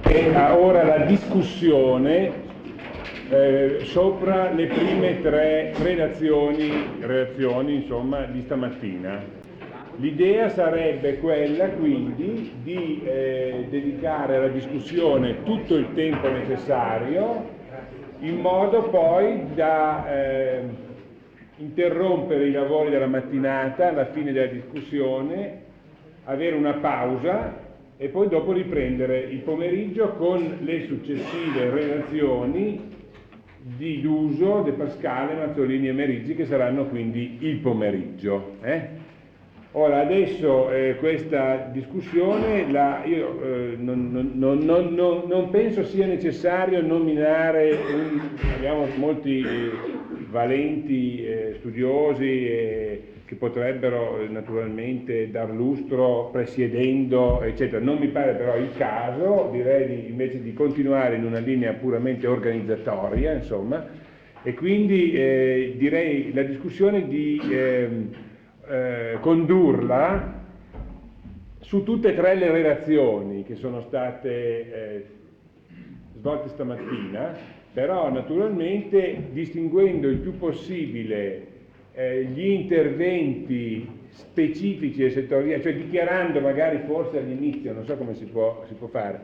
ora la discussione sopra le prime tre relazioni insomma, di stamattina. L'idea sarebbe quella quindi di dedicare alla discussione tutto il tempo necessario in modo poi da interrompere i lavori della mattinata alla fine della discussione, avere una pausa e poi dopo riprendere il pomeriggio con le successive relazioni di Duso, De Pascale, Mazzolini e Meriggi, che saranno quindi il pomeriggio. Ora, adesso questa discussione, io non penso sia necessario nominare, abbiamo molti valenti studiosi che potrebbero naturalmente dar lustro presiedendo, eccetera. Non mi pare però il caso, direi invece di continuare in una linea puramente organizzatoria, insomma, e quindi direi la discussione di condurla su tutte e tre le relazioni che sono state svolte stamattina, però naturalmente distinguendo il più possibile gli interventi specifici e settoriali, cioè dichiarando magari forse all'inizio, non so come si può fare,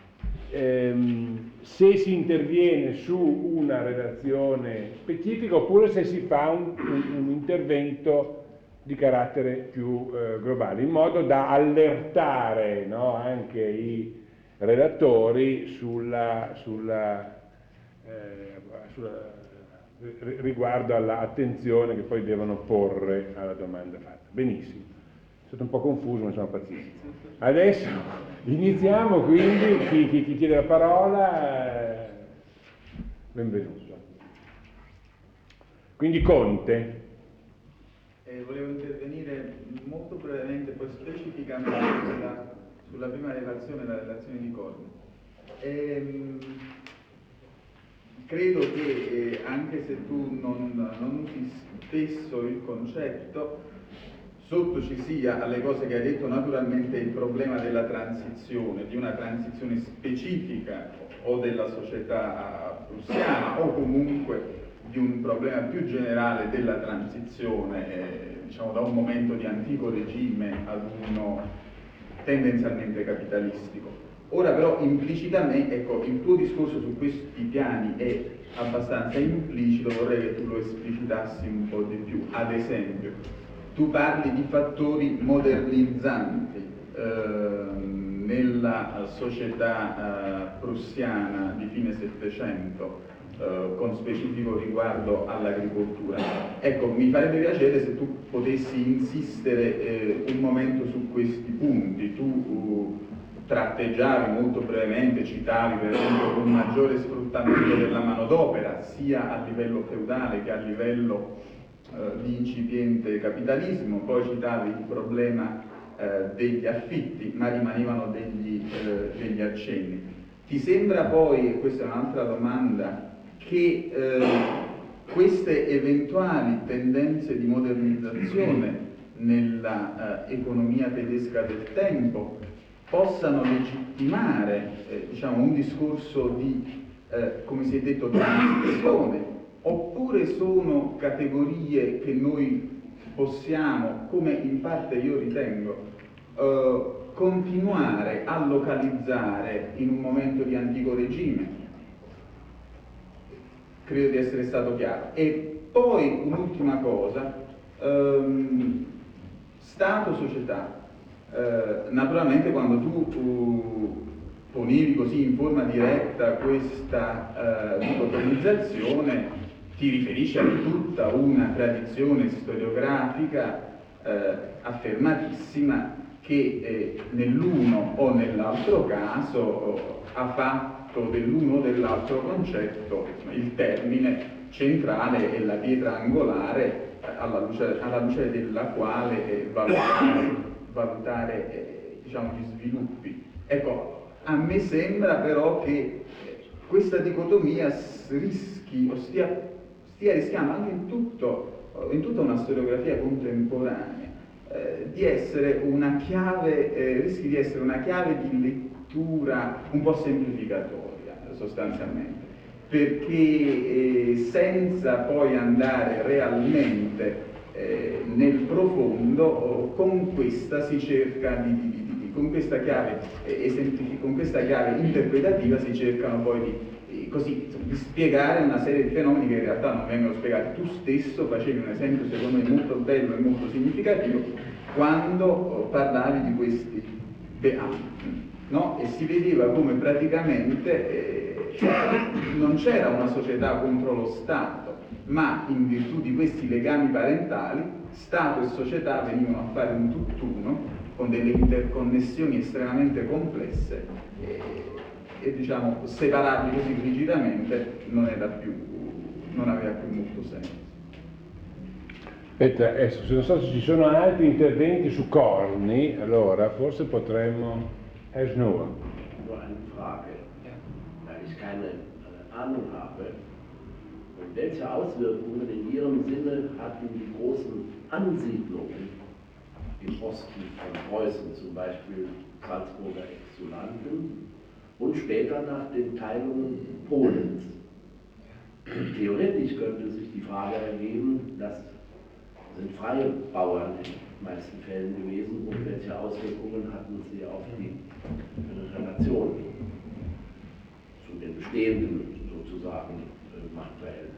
se si interviene su una relazione specifica oppure se si fa un intervento di carattere più globale, in modo da allertare, no, anche i relatori riguardo all'attenzione che poi devono porre alla domanda fatta. Benissimo, è stato un po' confuso, ma sono paziente. Adesso iniziamo quindi, chi chiede la parola, benvenuto. Quindi Conte. Volevo intervenire molto brevemente, poi specificamente sulla prima relazione, la relazione di Corno. Credo che anche se tu non usi spesso il concetto, sotto ci sia alle cose che hai detto naturalmente il problema della transizione, di una transizione specifica o della società prussiana o comunque di un problema più generale della transizione, diciamo da un momento di antico regime ad uno tendenzialmente capitalistico. Ora però implicitamente, ecco, il tuo discorso su questi piani è abbastanza implicito, vorrei che tu lo esplicitassi un po' di più. Ad esempio, tu parli di fattori modernizzanti nella società prussiana di fine Settecento, con specifico riguardo all'agricoltura. Ecco, mi farebbe piacere se tu potessi insistere un momento su questi punti. Tu tratteggiavi molto brevemente, citavi per esempio un maggiore sfruttamento della manodopera sia a livello feudale che a livello di incipiente capitalismo, poi citavi il problema degli affitti, ma rimanevano degli accenni. Ti sembra poi, e questa è un'altra domanda, che queste eventuali tendenze di modernizzazione nella economia tedesca del tempo possano legittimare diciamo, un discorso di, come si è detto, transizione, oppure sono categorie che noi possiamo, come in parte io ritengo, continuare a localizzare in un momento di antico regime? Credo di essere stato chiaro. E poi un'ultima cosa, Stato-società. Naturalmente quando tu ponevi così in forma diretta questa dicotomizzazione, ti riferisci a tutta una tradizione storiografica affermatissima che nell'uno o nell'altro caso ha fatto dell'uno o dell'altro concetto il termine centrale e la pietra angolare alla luce della quale valutare diciamo, gli sviluppi. Ecco, a me sembra però che questa dicotomia rischi o stia rischiando anche in tutta una storiografia contemporanea di essere una chiave, rischi di essere una chiave di scrittura un po' semplificatoria sostanzialmente, perché senza poi andare realmente nel profondo, con questa si cerca con questa chiave interpretativa si cercano poi di spiegare una serie di fenomeni che in realtà non vengono spiegati. Tu stesso facevi un esempio secondo me molto bello e molto significativo quando parlavi di questi beati, no? E si vedeva come praticamente non c'era una società contro lo Stato, ma in virtù di questi legami parentali Stato e società venivano a fare un tutt'uno con delle interconnessioni estremamente complesse e diciamo separarli così rigidamente non aveva più molto senso. Aspetta, adesso, se non so se ci sono altri interventi su corni, allora forse potremmo... Herr Schnur. Nur eine Frage, weil ich keine Ahnung habe. Welche Auswirkungen in Ihrem Sinne hatten die großen Ansiedlungen im Osten von Preußen, zum Beispiel Salzburger Exulanten und später nach den Teilungen Polens? Theoretisch könnte sich die Frage ergeben, das sind freie Bauern in den meisten Fällen gewesen, und welche Auswirkungen hatten sie auf die Relation zu den bestehenden sozusagen Machtverhältnissen?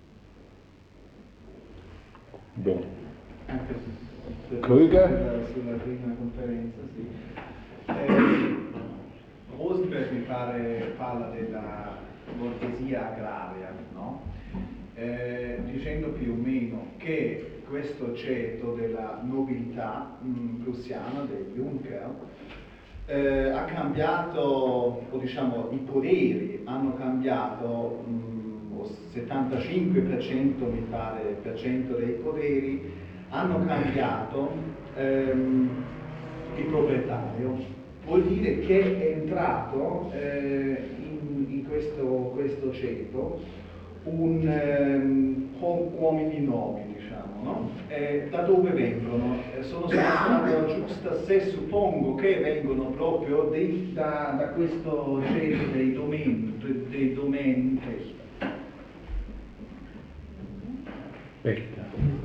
Bene. Anche Krüger? sulla prima conferenza, sì. Rosenberg mi pare parla della borghesia agraria, no? Dicendo più o meno che questo ceto della nobiltà prussiana, del Junker, ha cambiato, o diciamo i poderi hanno cambiato, 75% mi pare per cento dei poderi hanno cambiato il proprietario. Vuol dire che è entrato in questo ceto uomini nobili, diciamo, no? Da dove vengono? Sono stato giusta se suppongo che vengono proprio da questo ceto dei domeni. Aspetta.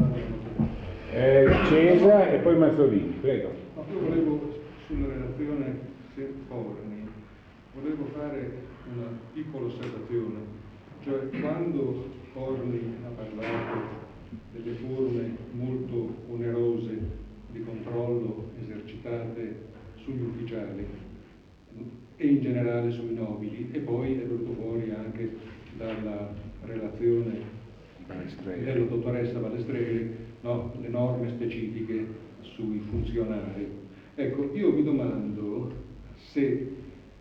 Cesa e poi Mazzolini, prego. No, io volevo, sulla relazione Forni, volevo fare una piccola osservazione. Cioè, quando Forni ha parlato delle forme molto onerose di controllo esercitate sugli ufficiali e in generale sui nobili, e poi è venuto fuori anche dalla relazione della dottoressa Balestreri, no? Le norme specifiche sui funzionari. Ecco, io mi domando se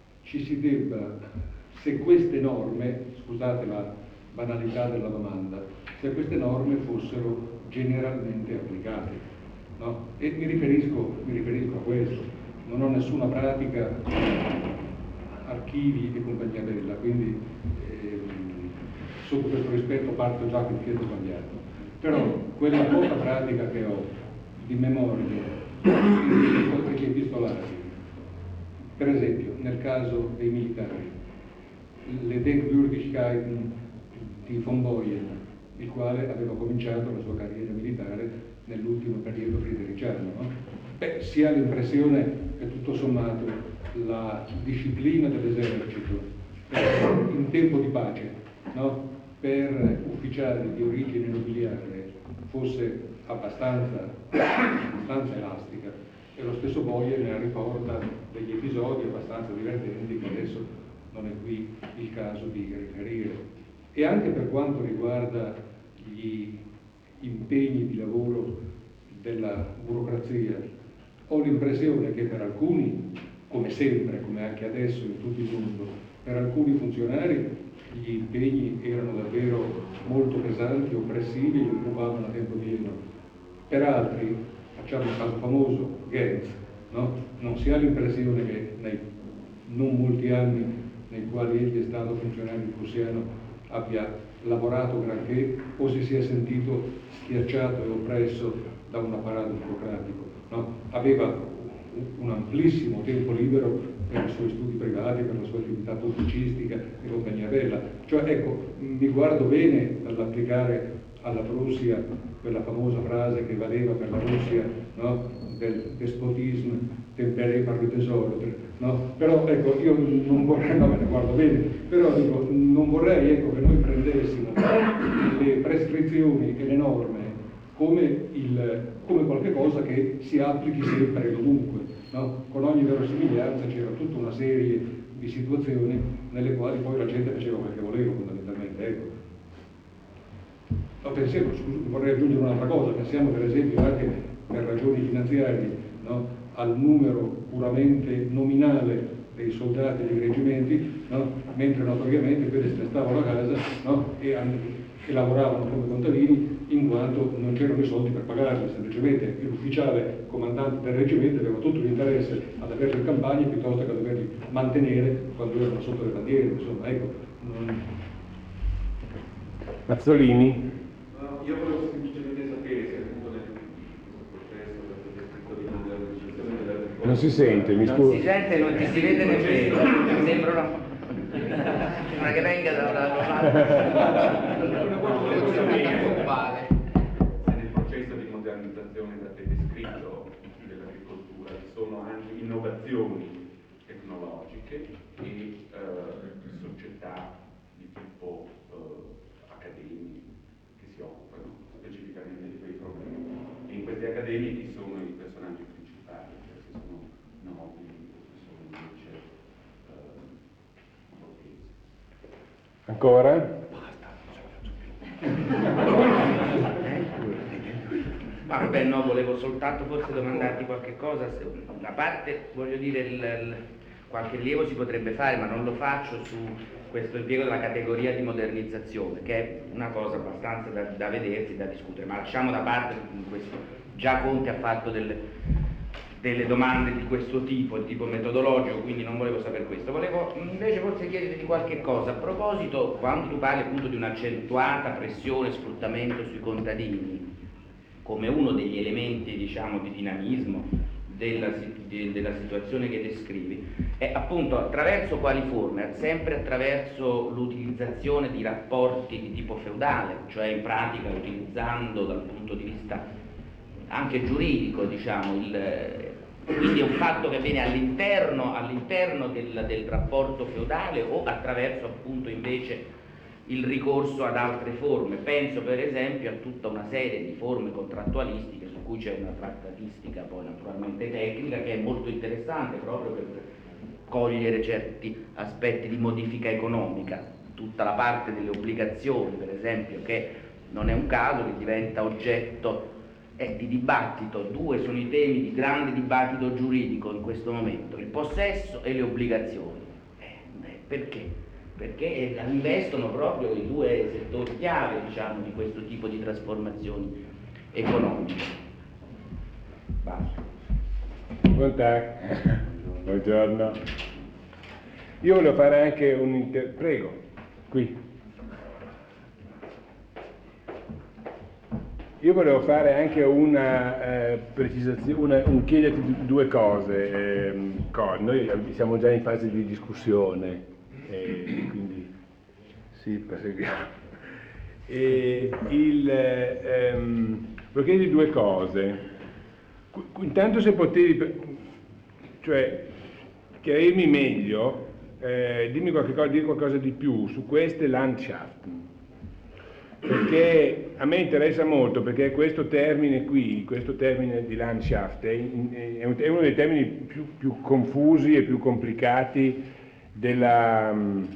queste norme, scusate la banalità della domanda, se queste norme fossero generalmente applicate, no? E mi riferisco a questo. Non ho nessuna pratica, archivi e compagnia bella, quindi sotto questo rispetto parto già con il piede sbagliato. Però quella poca pratica che ho di memoria degli epistolari, per esempio nel caso dei militari, le Denkwürdigkeiten di von Boyen, il quale aveva cominciato la sua carriera militare nell'ultimo periodo fridericiano, no? Si ha l'impressione che tutto sommato la disciplina dell'esercito in tempo di pace, no? Per ufficiali di origine nobiliare fosse abbastanza elastica, e lo stesso Boyen ne riporta degli episodi abbastanza divertenti che adesso non è qui il caso di riferire. E anche per quanto riguarda gli impegni di lavoro della burocrazia, ho l'impressione che per alcuni, come sempre, come anche adesso in tutto il mondo, per alcuni funzionari gli impegni erano davvero molto pesanti, oppressivi, li occupavano a tempo pieno. Per altri, facciamo un caso famoso, Goetz, no? Non si ha l'impressione che nei non molti anni nei quali egli è stato funzionario prussiano abbia lavorato granché, o si sia sentito schiacciato e oppresso da un apparato burocratico, no? Aveva un amplissimo tempo libero per i suoi studi privati, per la sua attività pubblicistica e compagnia bella. Cioè, ecco, mi guardo bene dall'applicare alla Prussia quella famosa frase che valeva per la Russia, no? Del despotismo tempéré par le désordre, no? Però ecco, io non vorrei, no, me ne guardo bene, però dico, non vorrei, ecco, che noi prendessimo le prescrizioni e le norme come qualche cosa che si applichi sempre e dovunque, no? Con ogni verosimiglianza c'era tutta una serie di situazioni nelle quali poi la gente faceva quel che voleva, fondamentalmente, ecco. No, pensiamo, scusi, vorrei aggiungere un'altra cosa, pensiamo per esempio anche per ragioni finanziarie, no? Al numero puramente nominale dei soldati dei reggimenti, no? Mentre notoriamente quelli se ne stavano a casa, no? e lavoravano come contadini in quanto non c'erano i soldi per pagarli, semplicemente l'ufficiale comandante del reggimento aveva tutto l'interesse ad averli in campagna piuttosto che a doverli mantenere quando erano sotto le bandiere, insomma, ecco. Mazzolini? Io volevo semplicemente sapere se appunto nel processo questo descritto di modernizzazione dell'agricoltura... Non si sente, mi Non scusi. si sente, non ti si vede nemmeno, sembrano... Sembra che venga da uguale. Se nel processo di modernizzazione da te descritto dell'agricoltura ci sono anche innovazioni tecnologiche e società di tipo accademie che si occupano specificamente di quei problemi. E in queste accademie chi sono i personaggi principali? Cioè se sono nobili o se sono invece borghesi. Ancora? Ma vabbè, no, volevo soltanto forse domandarti qualche cosa. A parte, voglio dire, qualche rilievo si potrebbe fare, ma non lo faccio su questo impiego della categoria di modernizzazione, che è una cosa abbastanza da vedersi, da discutere, ma lasciamo da parte questo. Già Conte ha fatto delle domande di questo tipo metodologico, quindi non volevo sapere questo. Volevo invece forse chiederti qualche cosa a proposito, quando tu parli appunto di un'accentuata pressione e sfruttamento sui contadini come uno degli elementi, diciamo, di dinamismo della situazione che descrivi, è appunto attraverso quali forme? Sempre attraverso l'utilizzazione di rapporti di tipo feudale, cioè in pratica utilizzando dal punto di vista anche giuridico, diciamo, quindi è un fatto che avviene all'interno del rapporto feudale, o attraverso appunto invece il ricorso ad altre forme. Penso per esempio a tutta una serie di forme contrattualistiche su cui c'è una trattatistica poi naturalmente tecnica che è molto interessante proprio per cogliere certi aspetti di modifica economica, tutta la parte delle obbligazioni per esempio, che non è un caso che diventa oggetto di dibattito. Due sono i temi di grande dibattito giuridico in questo momento: il possesso e le obbligazioni. Perché? Perché investono proprio i due settori chiave, diciamo, di questo tipo di trasformazioni economiche. Basta. Buongiorno. Io volevo fare anche prego, qui. Io volevo fare anche una precisazione, chiederti due cose. Noi siamo già in fase di discussione, quindi sì, proseguiamo. Volevo chiederti due cose. Intanto se potevi, cioè, chiarirmi meglio, dire qualcosa di più su queste Landschaften. Perché a me interessa molto, perché questo termine qui, questo termine di Landschaft è uno dei termini più confusi e più complicati della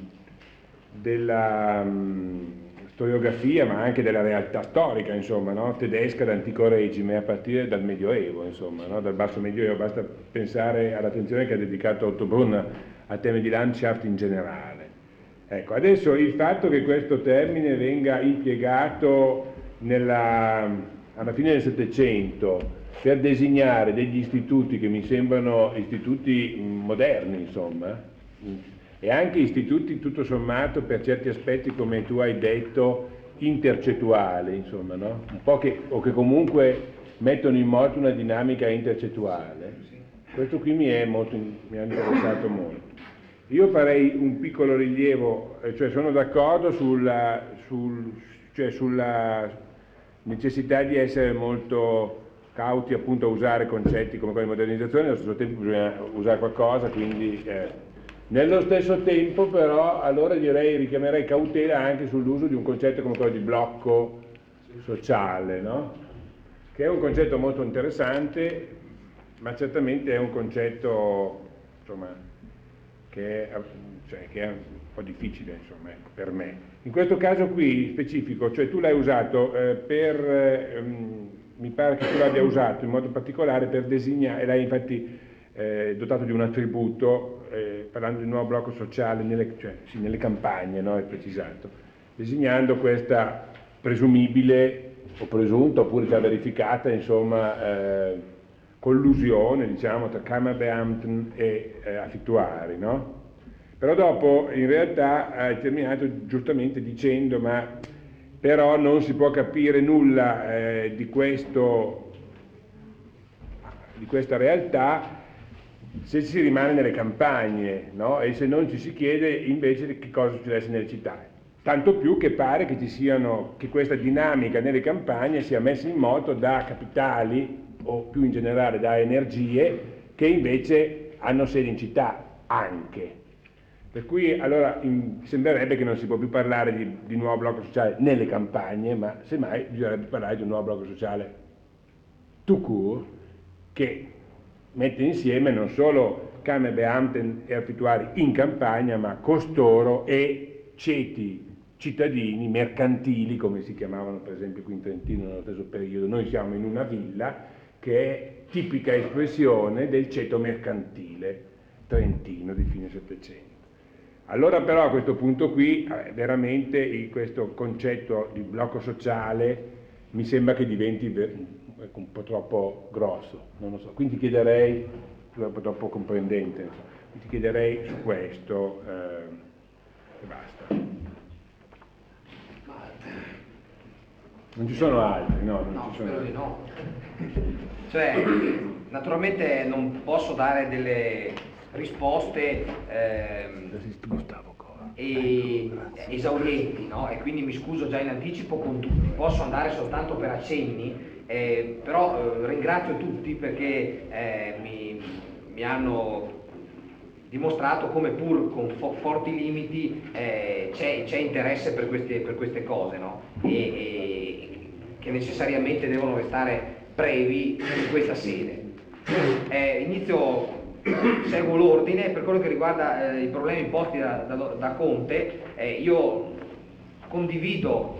storiografia, ma anche della realtà storica, insomma, no? Tedesca d'antico regime, a partire dal Medioevo, insomma, no? Dal basso Medioevo. Basta pensare all'attenzione che ha dedicato Otto Brunn al tema di Landschaft in generale. Ecco, adesso il fatto che questo termine venga impiegato alla fine del Settecento per designare degli istituti che mi sembrano istituti moderni, insomma, e anche istituti tutto sommato per certi aspetti, come tu hai detto, intercettuali, insomma, no? Un po' che comunque mettono in moto una dinamica intercettuale. Questo qui mi ha interessato molto. Io farei un piccolo rilievo, cioè sono d'accordo sulla necessità di essere molto cauti appunto a usare concetti come quelli di modernizzazione, allo stesso tempo bisogna usare qualcosa, quindi nello stesso tempo però allora richiamerei cautela anche sull'uso di un concetto come quello di blocco sociale, no? Che è un concetto molto interessante, ma certamente è un concetto insomma, che è un po' difficile insomma, per me. In questo caso qui specifico, cioè tu l'hai usato mi pare che tu l'abbia usato in modo particolare per designare, e l'hai infatti dotato di un attributo, parlando di nuovo blocco sociale nelle campagne, no? È precisato, designando questa presumibile o presunta oppure già verificata insomma collusione diciamo tra Kammerbeamten e affittuari, no? Però dopo in realtà hai terminato giustamente dicendo ma però non si può capire nulla di questa realtà se si rimane nelle campagne, no? E se non ci si chiede invece che cosa succedesse nelle città. Tanto più che pare che che questa dinamica nelle campagne sia messa in moto da capitali o più in generale da energie che invece hanno sede in città anche. Per cui allora sembrerebbe che non si può più parlare di nuovo blocco sociale nelle campagne, ma semmai bisognerebbe parlare di un nuovo blocco sociale tout court che mette insieme non solo Kammerbeamten e affittuari in campagna, ma costoro e ceti cittadini mercantili, come si chiamavano per esempio qui in Trentino nello stesso periodo. Noi siamo in una villa che è tipica espressione del ceto mercantile trentino di fine Settecento. Allora però a questo punto qui veramente questo concetto di blocco sociale mi sembra che diventi un po' troppo grosso, non lo so, quindi chiederei, un po' troppo comprendente, insomma. Ti chiederei su questo e basta. Non ci sono altri, no? No, spero di no. Cioè, naturalmente non posso dare delle risposte esaurienti, no? E quindi mi scuso già in anticipo con tutti. Posso andare soltanto per accenni, però ringrazio tutti perché mi hanno dimostrato come pur con forti limiti c'è interesse per queste cose, no? E che necessariamente devono restare brevi in questa sede. Seguo l'ordine per quello che riguarda i problemi posti da Conte. Io condivido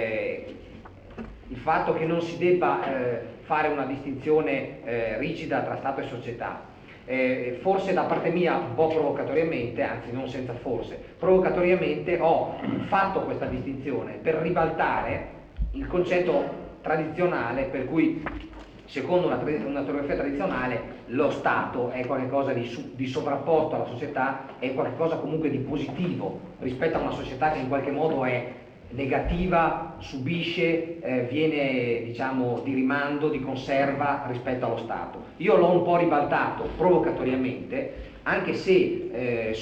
il fatto che non si debba fare una distinzione rigida tra Stato e società. Forse da parte mia un po' provocatoriamente, anzi non senza forse, provocatoriamente ho fatto questa distinzione per ribaltare il concetto tradizionale per cui secondo una teoria tradizionale lo Stato è qualcosa di sovrapposto alla società, è qualcosa comunque di positivo rispetto a una società che in qualche modo è negativa, subisce, viene diciamo di rimando, di conserva rispetto allo Stato. Io l'ho un po' ribaltato provocatoriamente, anche se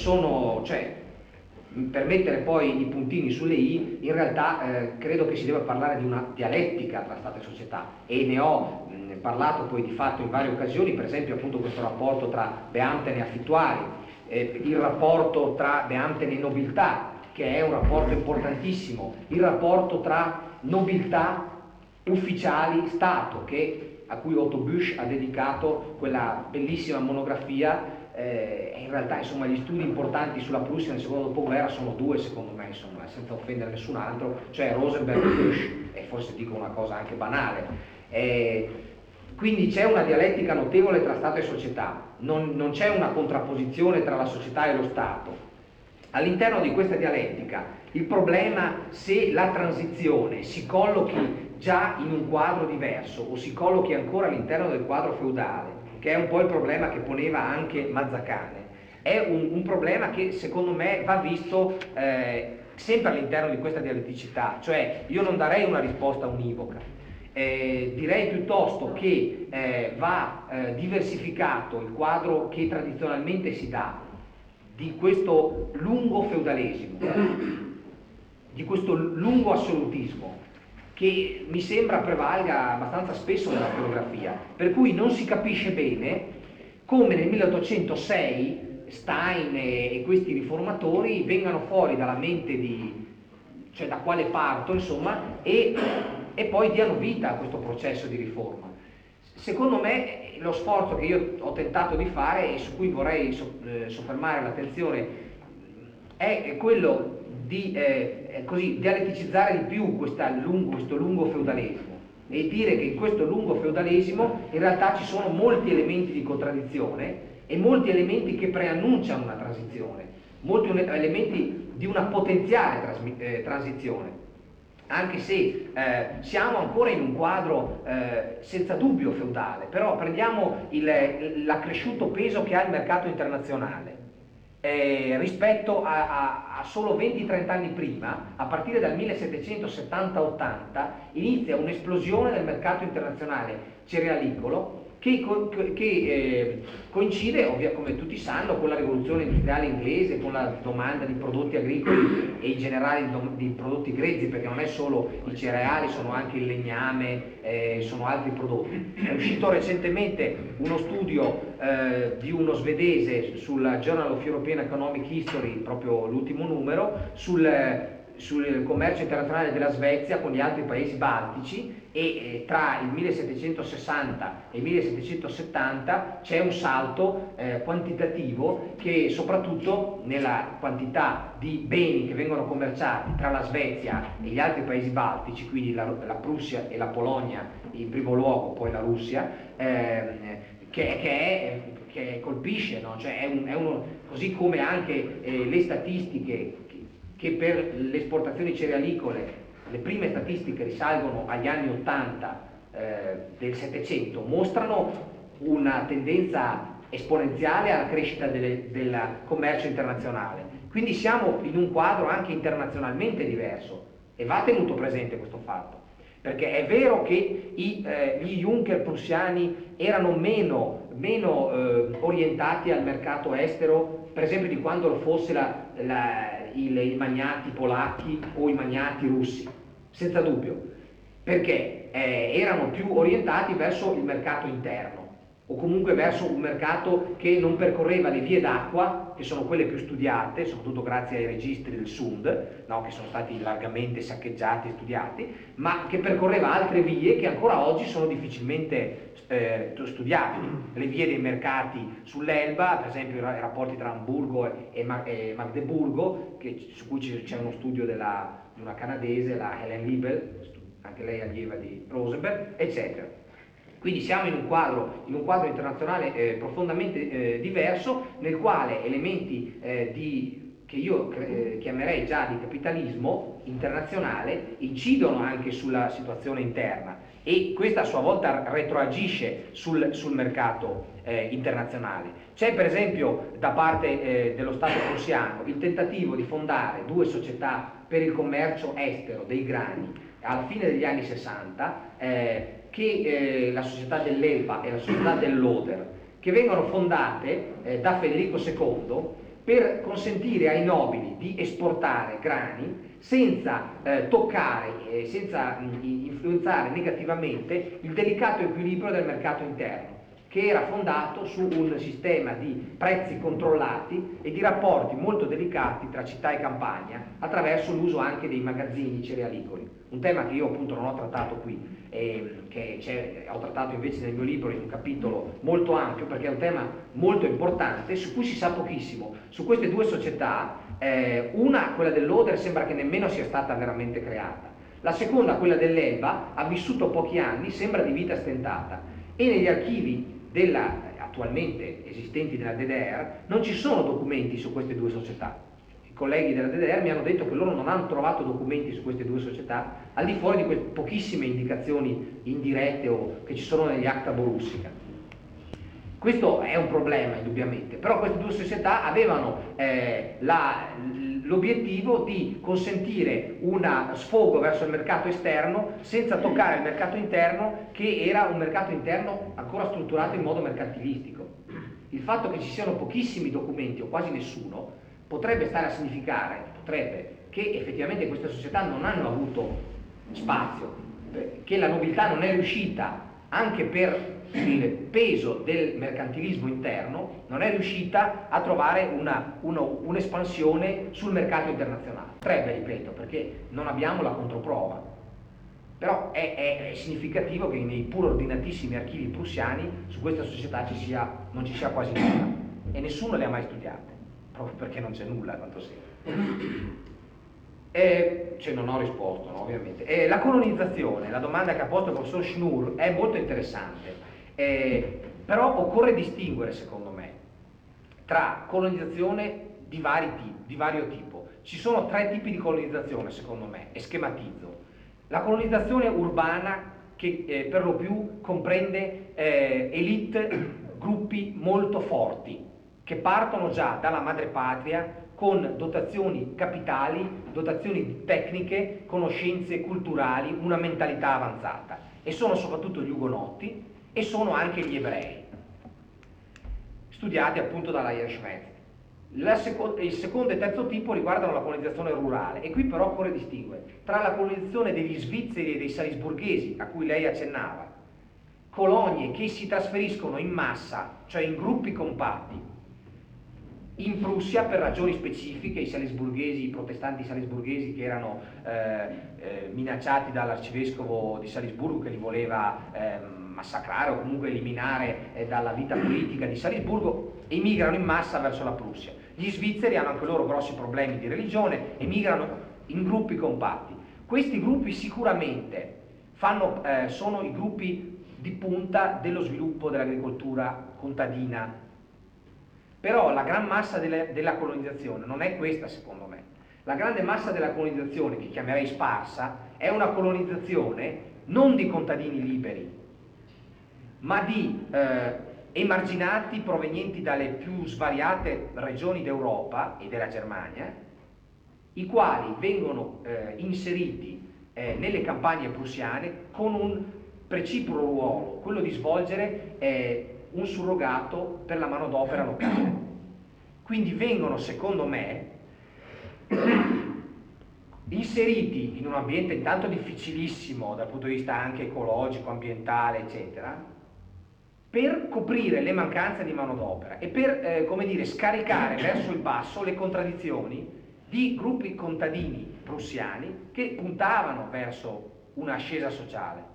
per mettere poi i puntini sulle i, in realtà credo che si debba parlare di una dialettica tra Stato e società e ne ho parlato poi di fatto in varie occasioni, per esempio appunto questo rapporto tra Beamten e affittuari, il rapporto tra Beamten e nobiltà, che è un rapporto importantissimo, il rapporto tra nobiltà, ufficiali, Stato, a cui Otto Büsch ha dedicato quella bellissima monografia. E in realtà insomma gli studi importanti sulla Prussia nel secondo dopoguerra sono due secondo me, insomma, senza offendere nessun altro, cioè Rosenberg e Büsch, e forse dico una cosa anche banale. Quindi c'è una dialettica notevole tra Stato e società, non c'è una contrapposizione tra la società e lo Stato. All'interno di questa dialettica il problema se la transizione si collochi già in un quadro diverso o si collochi ancora all'interno del quadro feudale, che è un po' il problema che poneva anche Mazzacane, è un problema che secondo me va visto sempre all'interno di questa dialetticità, cioè io non darei una risposta univoca. Direi piuttosto che va diversificato il quadro che tradizionalmente si dà di questo lungo feudalesimo, di questo lungo assolutismo, che mi sembra prevalga abbastanza spesso nella storiografia, per cui non si capisce bene come nel 1806 Stein e questi riformatori vengano fuori dalla mente cioè da quale parto, insomma, e poi diano vita a questo processo di riforma. Secondo me lo sforzo che io ho tentato di fare e su cui vorrei soffermare l'attenzione è quello di dialeticizzare di più questo lungo feudalesimo e dire che in questo lungo feudalesimo in realtà ci sono molti elementi di contraddizione e molti elementi che preannunciano una transizione, molti elementi di una potenziale transizione, anche se siamo ancora in un quadro senza dubbio feudale, però prendiamo l'accresciuto peso che ha il mercato internazionale. Rispetto a solo 20-30 anni prima, a partire dal 1770-80, inizia un'esplosione del mercato internazionale cerealicolo che coincide, come tutti sanno, con la rivoluzione industriale inglese, con la domanda di prodotti agricoli e in generale di prodotti grezzi, perché non è solo i cereali, sono anche il legname, sono altri prodotti. È uscito recentemente uno studio di uno svedese sul Journal of European Economic History, proprio l'ultimo numero, sul commercio internazionale della Svezia con gli altri paesi baltici, e tra il 1760 e il 1770 c'è un salto quantitativo che, soprattutto nella quantità di beni che vengono commerciati tra la Svezia e gli altri paesi baltici, quindi la Prussia e la Polonia in primo luogo, poi la Russia, che colpisce, no? Cioè è uno, così come anche le statistiche che per le esportazioni cerealicole, le prime statistiche risalgono agli anni 80 del Settecento, mostrano una tendenza esponenziale alla crescita del commercio internazionale. Quindi siamo in un quadro anche internazionalmente diverso e va tenuto presente questo fatto, perché è vero che gli Junker prussiani erano meno orientati al mercato estero, per esempio, di quando lo fosse i magnati polacchi o i magnati russi, senza dubbio, perché erano più orientati verso il mercato interno, o comunque verso un mercato che non percorreva le vie d'acqua, che sono quelle più studiate, soprattutto grazie ai registri del Sund, no, che sono stati largamente saccheggiati e studiati, ma che percorreva altre vie che ancora oggi sono difficilmente studiabili. Le vie dei mercati sull'Elba, per esempio i rapporti tra Amburgo e Magdeburgo, su cui c'è uno studio di una canadese, la Helen Liebel, anche lei allieva di Rosenberg, eccetera. Quindi siamo in un quadro internazionale profondamente diverso, nel quale elementi che io chiamerei già di capitalismo internazionale incidono anche sulla situazione interna, e questa a sua volta retroagisce sul mercato internazionale. C'è per esempio da parte dello Stato prussiano il tentativo di fondare due società per il commercio estero dei grani alla fine degli anni 60, che la società dell'Elba e la società dell'Oder, che vengono fondate da Federico II per consentire ai nobili di esportare grani senza toccare, senza influenzare negativamente il delicato equilibrio del mercato interno, che era fondato su un sistema di prezzi controllati e di rapporti molto delicati tra città e campagna, attraverso l'uso anche dei magazzini cerealicoli. Un tema che io appunto non ho trattato qui, che ho trattato invece nel mio libro in un capitolo molto ampio, perché è un tema molto importante su cui si sa pochissimo. Su queste due società, una, quella dell'Oder, sembra che nemmeno sia stata veramente creata. La seconda, quella dell'Elba, ha vissuto pochi anni, sembra di vita stentata, e negli archivi attualmente esistenti nella DDR non ci sono documenti su queste due società. I colleghi della DDR mi hanno detto che loro non hanno trovato documenti su queste due società, al di fuori di queste pochissime indicazioni indirette o che ci sono negli acta borussica. Questo è un problema indubbiamente, però queste due società avevano l'obiettivo di consentire una sfogo verso il mercato esterno senza toccare il mercato interno, che era un mercato interno ancora strutturato in modo mercantilistico. Il fatto che ci siano pochissimi documenti o quasi nessuno potrebbe stare a significare che effettivamente queste società non hanno avuto spazio, che la nobiltà non è riuscita, anche per il peso del mercantilismo interno, non è riuscita a trovare un'espansione sul mercato internazionale. Potrebbe, ripeto, perché non abbiamo la controprova, però è significativo che nei pur ordinatissimi archivi prussiani su questa società non ci sia quasi nulla, e nessuno le ha mai studiate, proprio perché non c'è nulla, tanto sempre. Cioè non ho risposto, no, ovviamente. La colonizzazione, la domanda che ha posto il professor Schnur è molto interessante, però occorre distinguere, secondo me, tra colonizzazione di vario tipo. Ci sono 3 tipi di colonizzazione, secondo me, e schematizzo. La colonizzazione urbana, che per lo più comprende elite, gruppi molto forti, che partono già dalla madrepatria con dotazioni capitali, dotazioni tecniche, conoscenze culturali, una mentalità avanzata, e sono soprattutto gli ugonotti e sono anche gli ebrei, studiati appunto dalla Schmetz. Il secondo e terzo tipo riguardano la colonizzazione rurale, e qui però occorre distinguere tra la colonizzazione degli svizzeri e dei salisburghesi, a cui lei accennava, colonie che si trasferiscono in massa, cioè in gruppi compatti, in Prussia per ragioni specifiche. I protestanti salisburghesi, che erano minacciati dall'arcivescovo di Salisburgo, che li voleva massacrare o comunque eliminare dalla vita politica di Salisburgo, emigrano in massa verso la Prussia. Gli svizzeri hanno anche loro grossi problemi di religione, emigrano in gruppi compatti. Questi gruppi sicuramente sono i gruppi di punta dello sviluppo dell'agricoltura contadina. Però la gran massa della colonizzazione non è questa, secondo me. La grande massa della colonizzazione, che chiamerei sparsa, è una colonizzazione non di contadini liberi, ma di emarginati provenienti dalle più svariate regioni d'Europa e della Germania, i quali vengono inseriti nelle campagne prussiane con un precipuo ruolo, quello di svolgere un surrogato per la manodopera locale. Quindi vengono, secondo me, inseriti in un ambiente intanto difficilissimo dal punto di vista anche ecologico, ambientale, eccetera, per coprire le mancanze di manodopera e per, scaricare verso il basso le contraddizioni di gruppi contadini prussiani che puntavano verso un'ascesa sociale.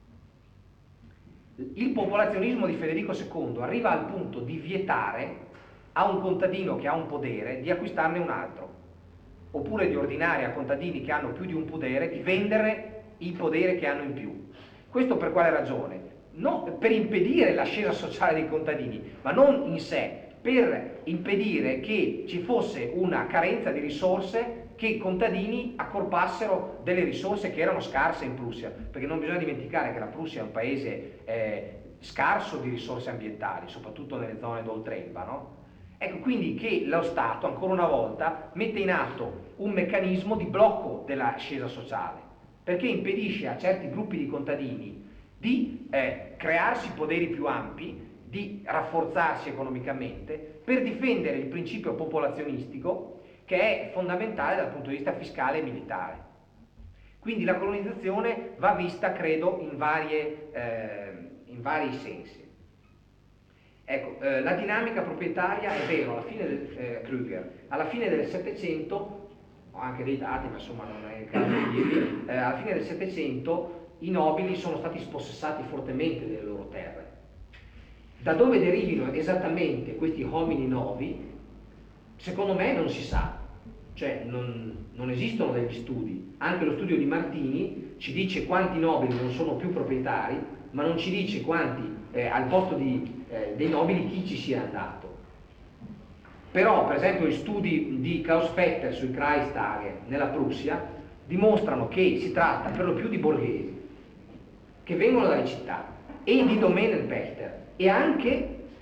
Il popolazionismo di Federico II arriva al punto di vietare a un contadino che ha un podere di acquistarne un altro, oppure di ordinare a contadini che hanno più di un podere di vendere il podere che hanno in più. Questo per quale ragione? Non per impedire l'ascesa sociale dei contadini, ma non in sé, per impedire che ci fosse una carenza di risorse, che i contadini accorpassero delle risorse che erano scarse in Prussia, perché non bisogna dimenticare che la Prussia è un paese scarso di risorse ambientali, soprattutto nelle zone d'Oltremba, no? Ecco quindi che lo Stato, ancora una volta, mette in atto un meccanismo di blocco dell'ascesa sociale, perché impedisce a certi gruppi di contadini di crearsi poderi più ampi, di rafforzarsi economicamente, per difendere il principio popolazionistico, che è fondamentale dal punto di vista fiscale e militare. Quindi la colonizzazione va vista, credo, in vari sensi. Ecco, la dinamica proprietaria è vero, alla fine del Krüger, alla fine del Settecento, ho anche dei dati, ma insomma non è il caso di dirli, alla fine del Settecento i nobili sono stati spossessati fortemente delle loro terre. Da dove derivino esattamente questi homini novi, secondo me non si sa, cioè non esistono degli studi. Anche lo studio di Martini ci dice quanti nobili non sono più proprietari, ma non ci dice quanti, al posto dei nobili, chi ci sia andato. Però, per esempio, gli studi di Klaus Vetter sui Kreistage nella Prussia dimostrano che si tratta per lo più di borghesi che vengono dalle città e di Domänenpächter, e anche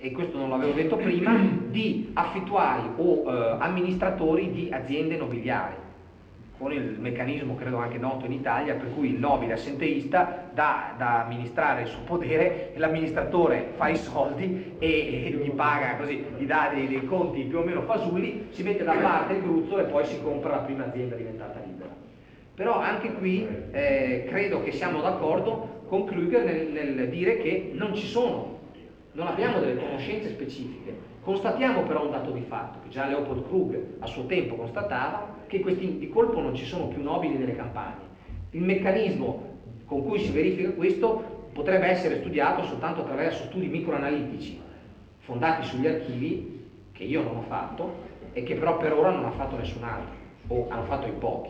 e questo non l'avevo detto prima, di affittuari o amministratori di aziende nobiliari, con il meccanismo credo anche noto in Italia per cui il nobile assenteista dà da amministrare il suo podere e l'amministratore fa i soldi e gli paga così, gli dà dei conti più o meno fasulli, si mette da parte il gruzzolo e poi si compra la prima azienda diventata libera. Però anche qui credo che siamo d'accordo con Krüger nel dire che non abbiamo delle conoscenze specifiche. Constatiamo però un dato di fatto, che già Leopold Krug a suo tempo constatava, che questi di colpo non ci sono più nobili nelle campagne. Il meccanismo con cui si verifica questo potrebbe essere studiato soltanto attraverso studi microanalitici, fondati sugli archivi, che io non ho fatto, e che però per ora non ha fatto nessun altro, o hanno fatto in pochi.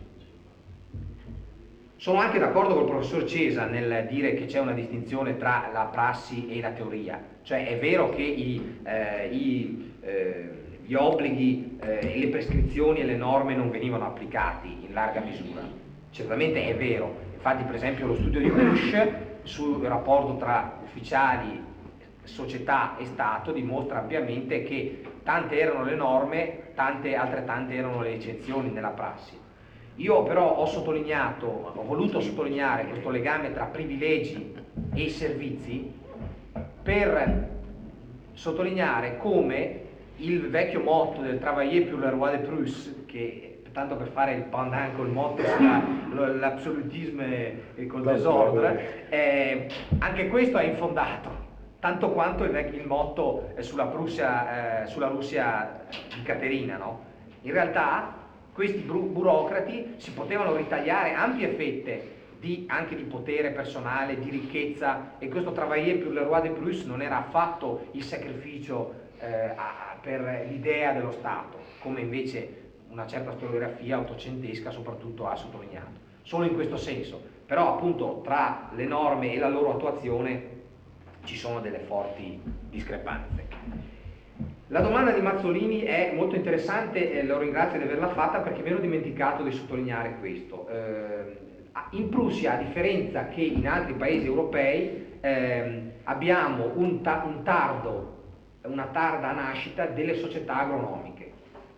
Sono anche d'accordo col professor Cesa nel dire che c'è una distinzione tra la prassi e la teoria, cioè è vero che gli obblighi, le prescrizioni e le norme non venivano applicati in larga misura, certamente è vero, infatti per esempio lo studio di Bush sul rapporto tra ufficiali, società e Stato dimostra ampiamente che tante erano le norme, altrettante erano le eccezioni nella prassi. Io però ho voluto sottolineare questo legame tra privilegi e servizi per sottolineare come il vecchio motto del travailler pour le roi de Prusse, che tanto per fare il pendant col motto sull'assolutisme e col desordre, anche questo è infondato, tanto quanto il motto sulla Russia di Caterina, no? In realtà questi burocrati si potevano ritagliare ampie fette anche di potere personale, di ricchezza, e questo travailler pour le roi de Prusse non era affatto il sacrificio per l'idea dello Stato, come invece una certa storiografia ottocentesca soprattutto ha sottolineato. Solo in questo senso, però appunto tra le norme e la loro attuazione ci sono delle forti discrepanze. La domanda di Mazzolini è molto interessante e lo ringrazio di averla fatta perché mi ero dimenticato di sottolineare questo. In Prussia, a differenza che in altri paesi europei, abbiamo una tarda nascita delle società agronomiche.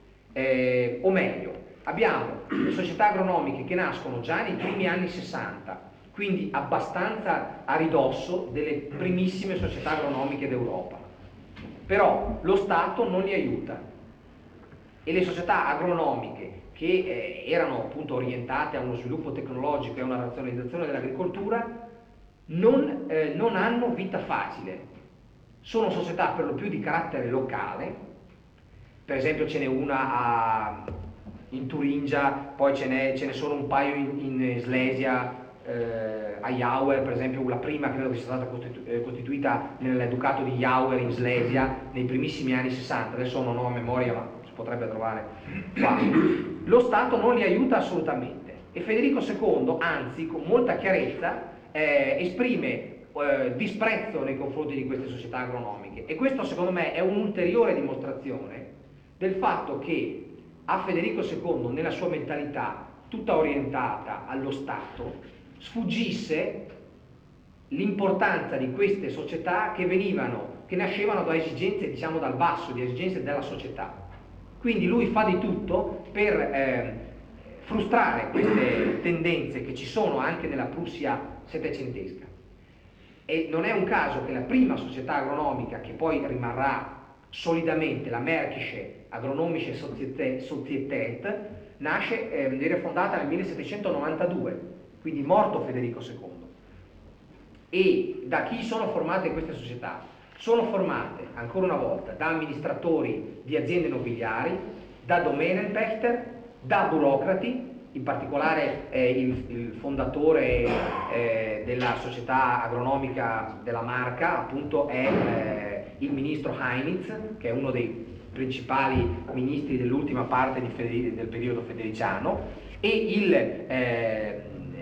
O meglio, abbiamo le società agronomiche che nascono già nei primi anni 60, quindi abbastanza a ridosso delle primissime società agronomiche d'Europa. Però lo Stato non li aiuta e le società agronomiche che erano appunto orientate a uno sviluppo tecnologico e a una razionalizzazione dell'agricoltura non hanno vita facile. Sono società per lo più di carattere locale, per esempio ce n'è una in Turingia, poi ce ne sono un paio in Slesia, a Jauer per esempio, la prima credo che sia stata costituita nel ducato di Jauer in Slesia nei primissimi anni 60, adesso non ho a memoria ma si potrebbe trovare qua. Lo Stato non li aiuta assolutamente e Federico II, anzi con molta chiarezza, esprime disprezzo nei confronti di queste società agronomiche, e questo secondo me è un'ulteriore dimostrazione del fatto che a Federico II, nella sua mentalità tutta orientata allo Stato, sfuggisse l'importanza di queste società che nascevano da esigenze, diciamo dal basso, di esigenze della società. Quindi lui fa di tutto per frustrare queste tendenze che ci sono anche nella Prussia settecentesca. E non è un caso che la prima società agronomica, che poi rimarrà solidamente la Märkische Agronomische Societät, viene fondata nel 1792, quindi morto Federico II. E da chi sono formate queste società? Sono formate, ancora una volta, da amministratori di aziende nobiliari, da Domänenpächter, da burocrati, in particolare il fondatore della società agronomica della Marca, appunto, è il ministro Heinitz, che è uno dei principali ministri dell'ultima parte del periodo federiciano, e il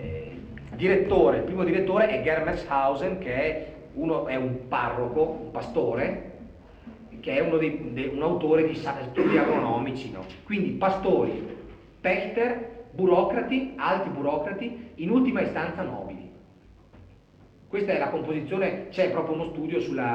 primo direttore è Germershausen, che è un parroco, un pastore, che è un autore di studi agronomici, no? Quindi pastori, Pächter, burocrati, alti burocrati, in ultima istanza nobili. Questa è la composizione, c'è proprio uno studio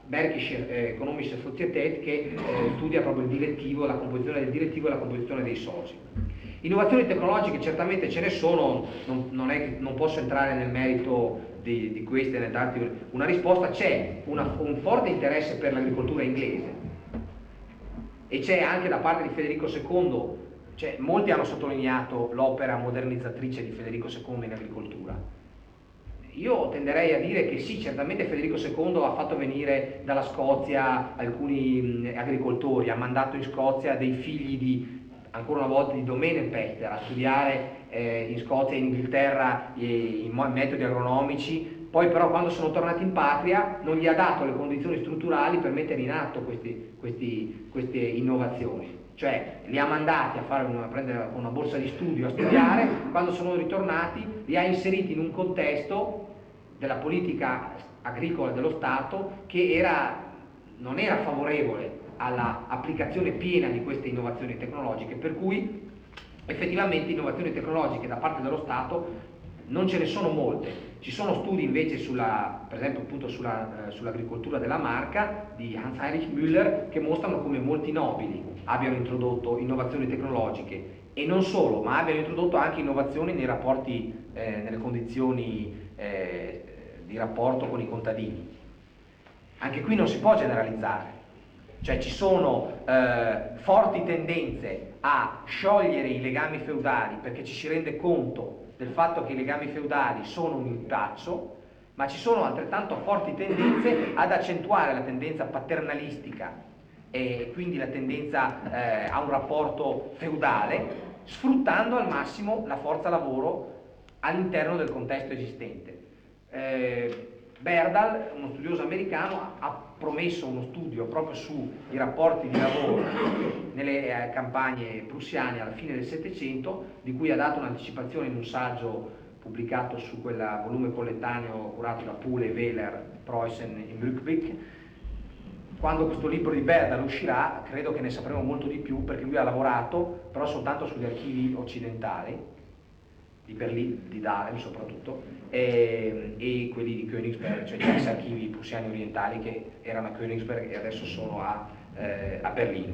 Bergische Economische Societät, che studia proprio il direttivo, la composizione del direttivo e la composizione dei soci. Innovazioni tecnologiche certamente ce ne sono, non posso entrare nel merito di queste né darti una risposta. C'è un forte interesse per l'agricoltura inglese e c'è anche da parte di Federico II, molti hanno sottolineato l'opera modernizzatrice di Federico II in agricoltura. Io tenderei a dire che sì, certamente Federico II ha fatto venire dalla Scozia alcuni agricoltori, ha mandato in Scozia dei figli ancora una volta di Domene Petter a studiare in Scozia e in Inghilterra i metodi agronomici. Poi però quando sono tornati in patria non gli ha dato le condizioni strutturali per mettere in atto queste innovazioni. Cioè li ha mandati a prendere una borsa di studio a studiare, quando sono ritornati li ha inseriti in un contesto della politica agricola dello Stato che non era favorevole all'applicazione piena di queste innovazioni tecnologiche, per cui effettivamente innovazioni tecnologiche da parte dello Stato non ce ne sono molte. Ci sono studi invece per esempio appunto sull'agricoltura della Marca di Hans-Heinrich Müller che mostrano come molti nobili abbiano introdotto innovazioni tecnologiche e non solo, ma abbiano introdotto anche innovazioni nei rapporti, nelle condizioni di rapporto con i contadini. Anche qui non si può generalizzare, cioè ci sono forti tendenze a sciogliere i legami feudali perché ci si rende conto del fatto che i legami feudali sono un impaccio, ma ci sono altrettanto forti tendenze ad accentuare la tendenza paternalistica e quindi la tendenza a un rapporto feudale, sfruttando al massimo la forza lavoro all'interno del contesto esistente. Berdal, uno studioso americano, ha promesso uno studio proprio sui rapporti di lavoro nelle campagne prussiane alla fine del Settecento, di cui ha dato un'anticipazione in un saggio pubblicato su quel volume collettaneo curato da Poole e Wehler, Preußen im Rückblick. Quando questo libro di Berdal uscirà, credo che ne sapremo molto di più, perché lui ha lavorato però soltanto sugli archivi occidentali, di Berlino, di Dahlem soprattutto, e quelli di Königsberg, cioè gli ex archivi prussiani orientali che erano a Königsberg e adesso sono a Berlino.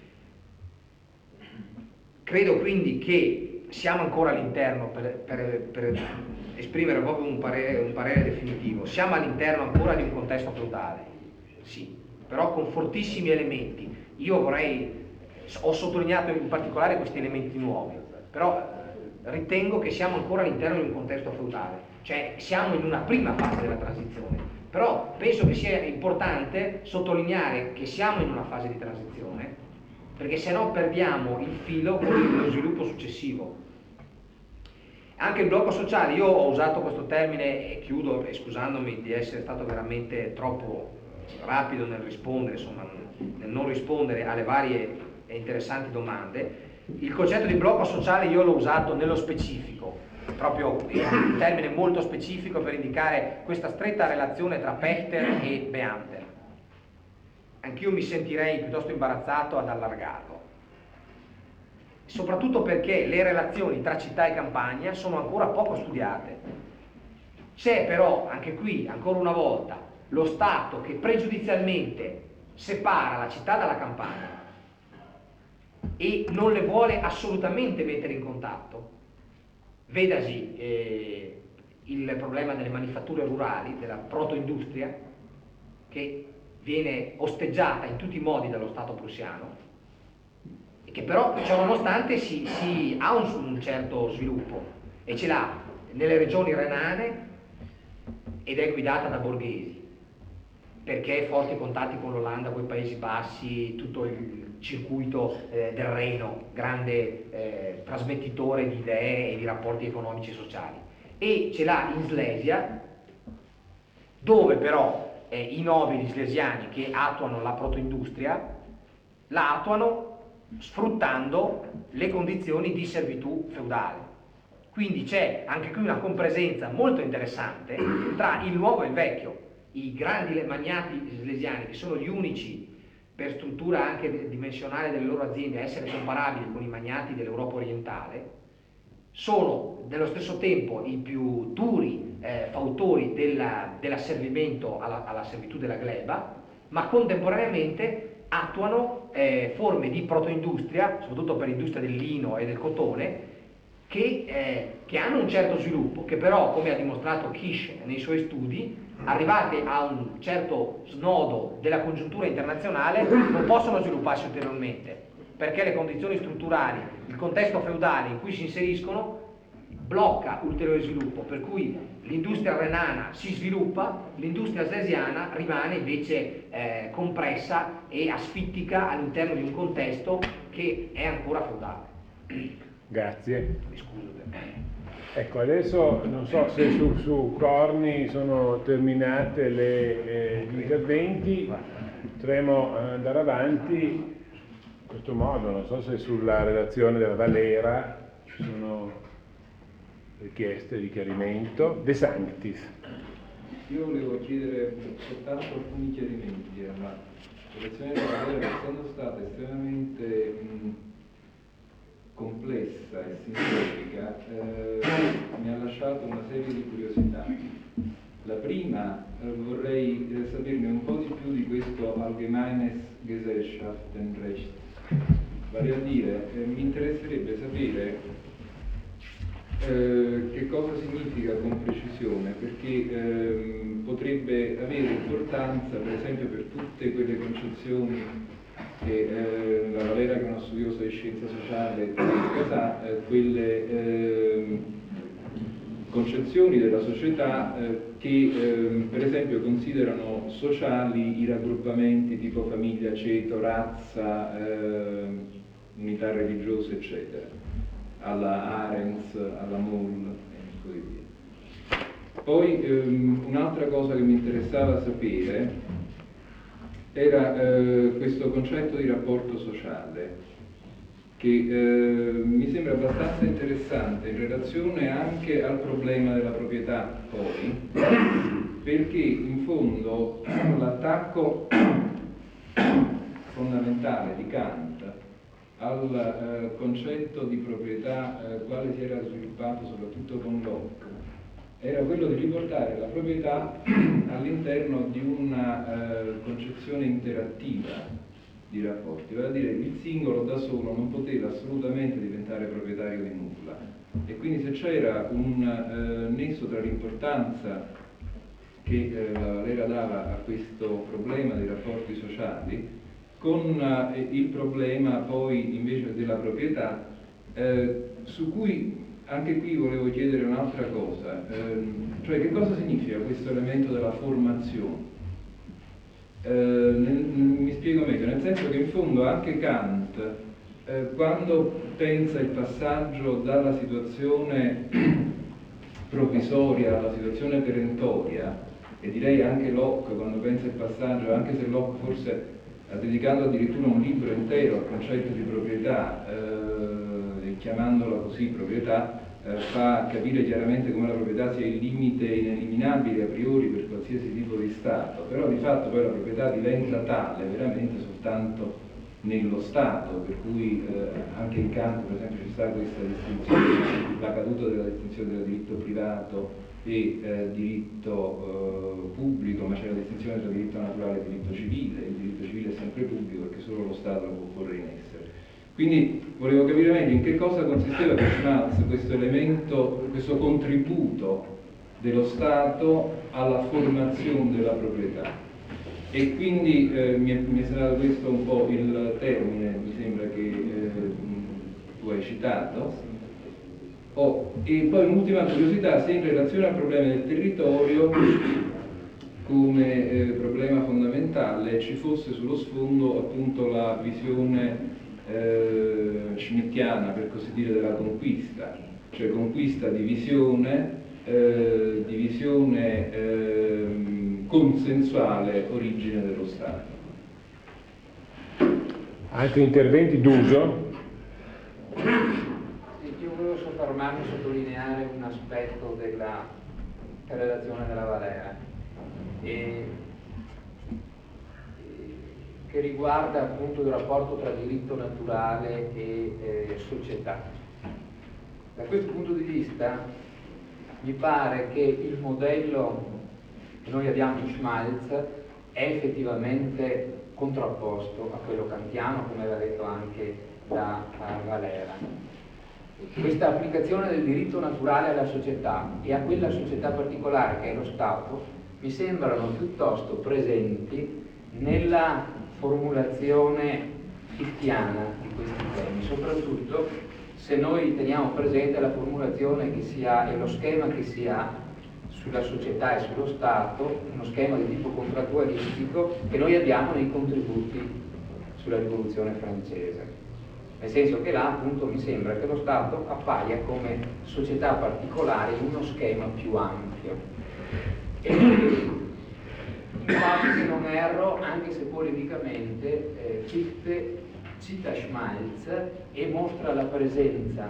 Credo quindi che siamo ancora all'interno, per esprimere proprio un parere definitivo, siamo all'interno ancora di un contesto feudale, sì, però con fortissimi elementi. Io ho sottolineato in particolare questi elementi nuovi, però ritengo che siamo ancora all'interno di un contesto feudale, cioè siamo in una prima fase della transizione, però penso che sia importante sottolineare che siamo in una fase di transizione, perché se no perdiamo il filo con lo sviluppo successivo. Anche il blocco sociale, io ho usato questo termine e chiudo scusandomi di essere stato veramente troppo rapido nel rispondere, insomma, nel non rispondere alle varie e interessanti domande. Il concetto di blocco sociale io l'ho usato nello specifico, proprio un termine molto specifico per indicare questa stretta relazione tra Pechter e Beamter. Anch'io mi sentirei piuttosto imbarazzato ad allargarlo, soprattutto perché le relazioni tra città e campagna sono ancora poco studiate. C'è però, anche qui, ancora una volta, lo Stato che pregiudizialmente separa la città dalla campagna e non le vuole assolutamente mettere in contatto. Vedasi il problema delle manifatture rurali, della protoindustria, che viene osteggiata in tutti i modi dallo Stato prussiano, e che però, ciò nonostante, ha un certo sviluppo, e ce l'ha nelle regioni renane ed è guidata da borghesi, perché forti contatti con l'Olanda, con i Paesi Bassi, tutto il circuito del Reno, grande trasmettitore di idee e di rapporti economici e sociali. E ce l'ha in Slesia, dove però i nobili slesiani che attuano la protoindustria la attuano sfruttando le condizioni di servitù feudale. Quindi c'è anche qui una compresenza molto interessante tra il nuovo e il vecchio. I grandi magnati slesiani, che sono gli unici per struttura anche dimensionale delle loro aziende a essere comparabili con i magnati dell'Europa orientale, sono nello stesso tempo i più duri fautori dell'asservimento alla servitù della gleba, ma contemporaneamente attuano forme di protoindustria, soprattutto per l'industria del lino e del cotone, che hanno un certo sviluppo, che però, come ha dimostrato Kish nei suoi studi, arrivate a un certo snodo della congiuntura internazionale, non possono svilupparsi ulteriormente, perché le condizioni strutturali, il contesto feudale in cui si inseriscono, blocca ulteriore sviluppo, per cui l'industria renana si sviluppa, l'industria slesiana rimane invece compressa e asfittica all'interno di un contesto che è ancora feudale. Grazie. Mi scuso. Ecco, adesso non so se su Corni sono terminate gli interventi, potremo andare avanti in questo modo. Non so se sulla relazione della Valera ci sono richieste di chiarimento. De Sanctis. Io volevo chiedere soltanto alcuni chiarimenti alla relazione della Valera, essendo stata estremamente complessa e sintetica, mi ha lasciato una serie di curiosità. La prima, vorrei saperne un po' di più di questo Allgemeines Gesellschaftenrecht, vale a dire, mi interesserebbe sapere che cosa significa con precisione, perché potrebbe avere importanza per esempio per tutte quelle concezioni che la Valera, che è una studiosa di scienza sociale, sa, quelle concezioni della società che per esempio considerano sociali i raggruppamenti tipo famiglia, ceto, razza, unità religiose, eccetera, alla Arendt, alla Moll e così via. Poi un'altra cosa che mi interessava sapere era questo concetto di rapporto sociale, che mi sembra abbastanza interessante in relazione anche al problema della proprietà, poi, perché in fondo l'attacco fondamentale di Kant al concetto di proprietà quale si era sviluppato soprattutto con Locke era quello di riportare la proprietà all'interno di una concezione interattiva di rapporti, vale a dire il singolo da solo non poteva assolutamente diventare proprietario di nulla, e quindi se c'era un nesso tra l'importanza che la Valera dava a questo problema dei rapporti sociali con il problema poi invece della proprietà, su cui anche qui volevo chiedere un'altra cosa, cioè che cosa significa questo elemento della formazione? Mi spiego meglio, nel senso che in fondo anche Kant, quando pensa il passaggio dalla situazione provvisoria alla situazione perentoria, e direi anche Locke quando pensa il passaggio, anche se Locke forse ha dedicato addirittura un libro intero al concetto di proprietà, chiamandola così proprietà, fa capire chiaramente come la proprietà sia il limite ineliminabile a priori per qualsiasi tipo di Stato, però di fatto poi la proprietà diventa tale veramente soltanto nello Stato, per cui anche in Kant per esempio ci sta questa distinzione, la caduta della distinzione tra diritto privato e diritto pubblico, ma c'è la distinzione tra diritto naturale e diritto civile. Il diritto civile è sempre pubblico perché solo lo Stato lo può porre in essere. Quindi volevo capire meglio in che cosa consisteva per Schmalz questo elemento, questo contributo dello Stato alla formazione della proprietà. E quindi mi è stato questo un po' il termine, mi sembra che tu hai citato. E poi un'ultima curiosità, se in relazione al problema del territorio come problema fondamentale ci fosse sullo sfondo appunto la visione schmittiana, per così dire, della conquista, cioè conquista, divisione, consensuale, origine dello Stato. Altri interventi d'uso? Io volevo soffermarmi a sottolineare un aspetto della relazione della Valera che riguarda appunto il rapporto tra diritto naturale e società. Da questo punto di vista mi pare che il modello che noi abbiamo in Schmalz è effettivamente contrapposto a quello kantiano, come aveva detto anche da Valera. Questa applicazione del diritto naturale alla società e a quella società particolare che è lo Stato mi sembrano piuttosto presenti nella formulazione hittiana di questi temi, soprattutto se noi teniamo presente la formulazione che si ha e lo schema che si ha sulla società e sullo Stato, uno schema di tipo contrattualistico che noi abbiamo nei contributi sulla rivoluzione francese. Nel senso che là appunto mi sembra che lo Stato appaia come società particolare in uno schema più ampio. E infatti, se non erro, anche se politicamente Fichte cita Schmalz e mostra la presenza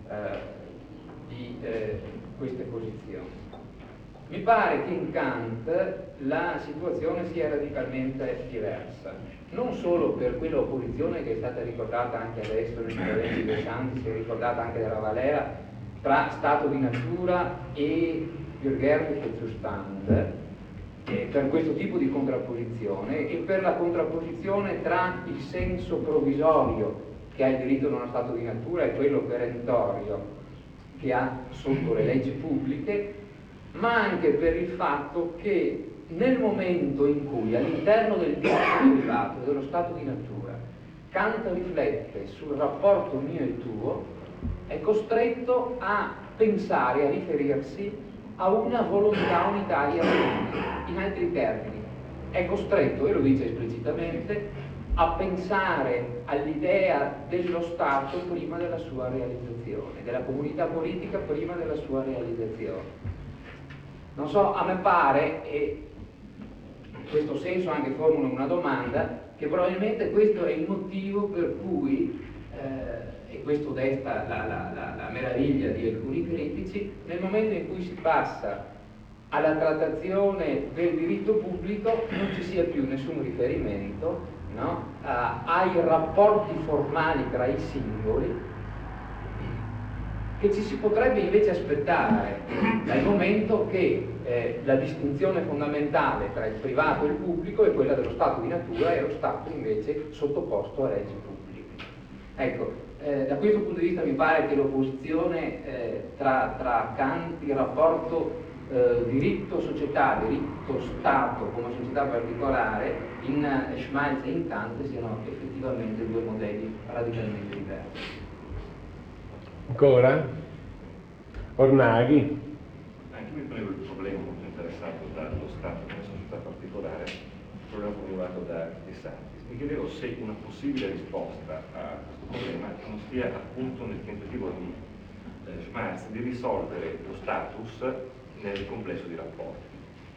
di queste posizioni. Mi pare che in Kant la situazione sia radicalmente diversa, non solo per quella opposizione che è stata ricordata anche adesso nel intervento di De Santi, si è ricordata anche dalla Valera, tra stato di natura e bürgerliche Zustand, per questo tipo di contrapposizione e per la contrapposizione tra il senso provvisorio che ha il diritto di uno stato di natura e quello perentorio che ha sotto le leggi pubbliche, ma anche per il fatto che nel momento in cui all'interno del diritto privato dello stato di natura Kant riflette sul rapporto mio e tuo, è costretto a pensare, a riferirsi a una volontà unitaria comune. In altri termini, è costretto, e lo dice esplicitamente, a pensare all'idea dello Stato prima della sua realizzazione, della comunità politica prima della sua realizzazione. Non so, a me pare, e in questo senso anche formulo una domanda, che probabilmente questo è il motivo per cui, e questo desta la meraviglia di alcuni critici, nel momento in cui si passa alla trattazione del diritto pubblico non ci sia più nessun riferimento, no, ai rapporti formali tra i singoli, che ci si potrebbe invece aspettare dal momento che la distinzione fondamentale tra il privato e il pubblico è quella dello stato di natura e lo stato invece sottoposto a leggi pubbliche. Ecco, da questo punto di vista mi pare che l'opposizione tra Kant, il rapporto diritto società, diritto Stato come società particolare, in Schmalz e in Kant siano effettivamente due modelli radicalmente diversi. Ancora? Ornaghi? Anche mi ponevo il problema molto interessato dallo Stato come società particolare, il problema formulato da De Santis. Mi chiedevo se una possibile risposta a questo problema non stia appunto nel tentativo di Schmalz di risolvere lo status nel complesso di rapporti.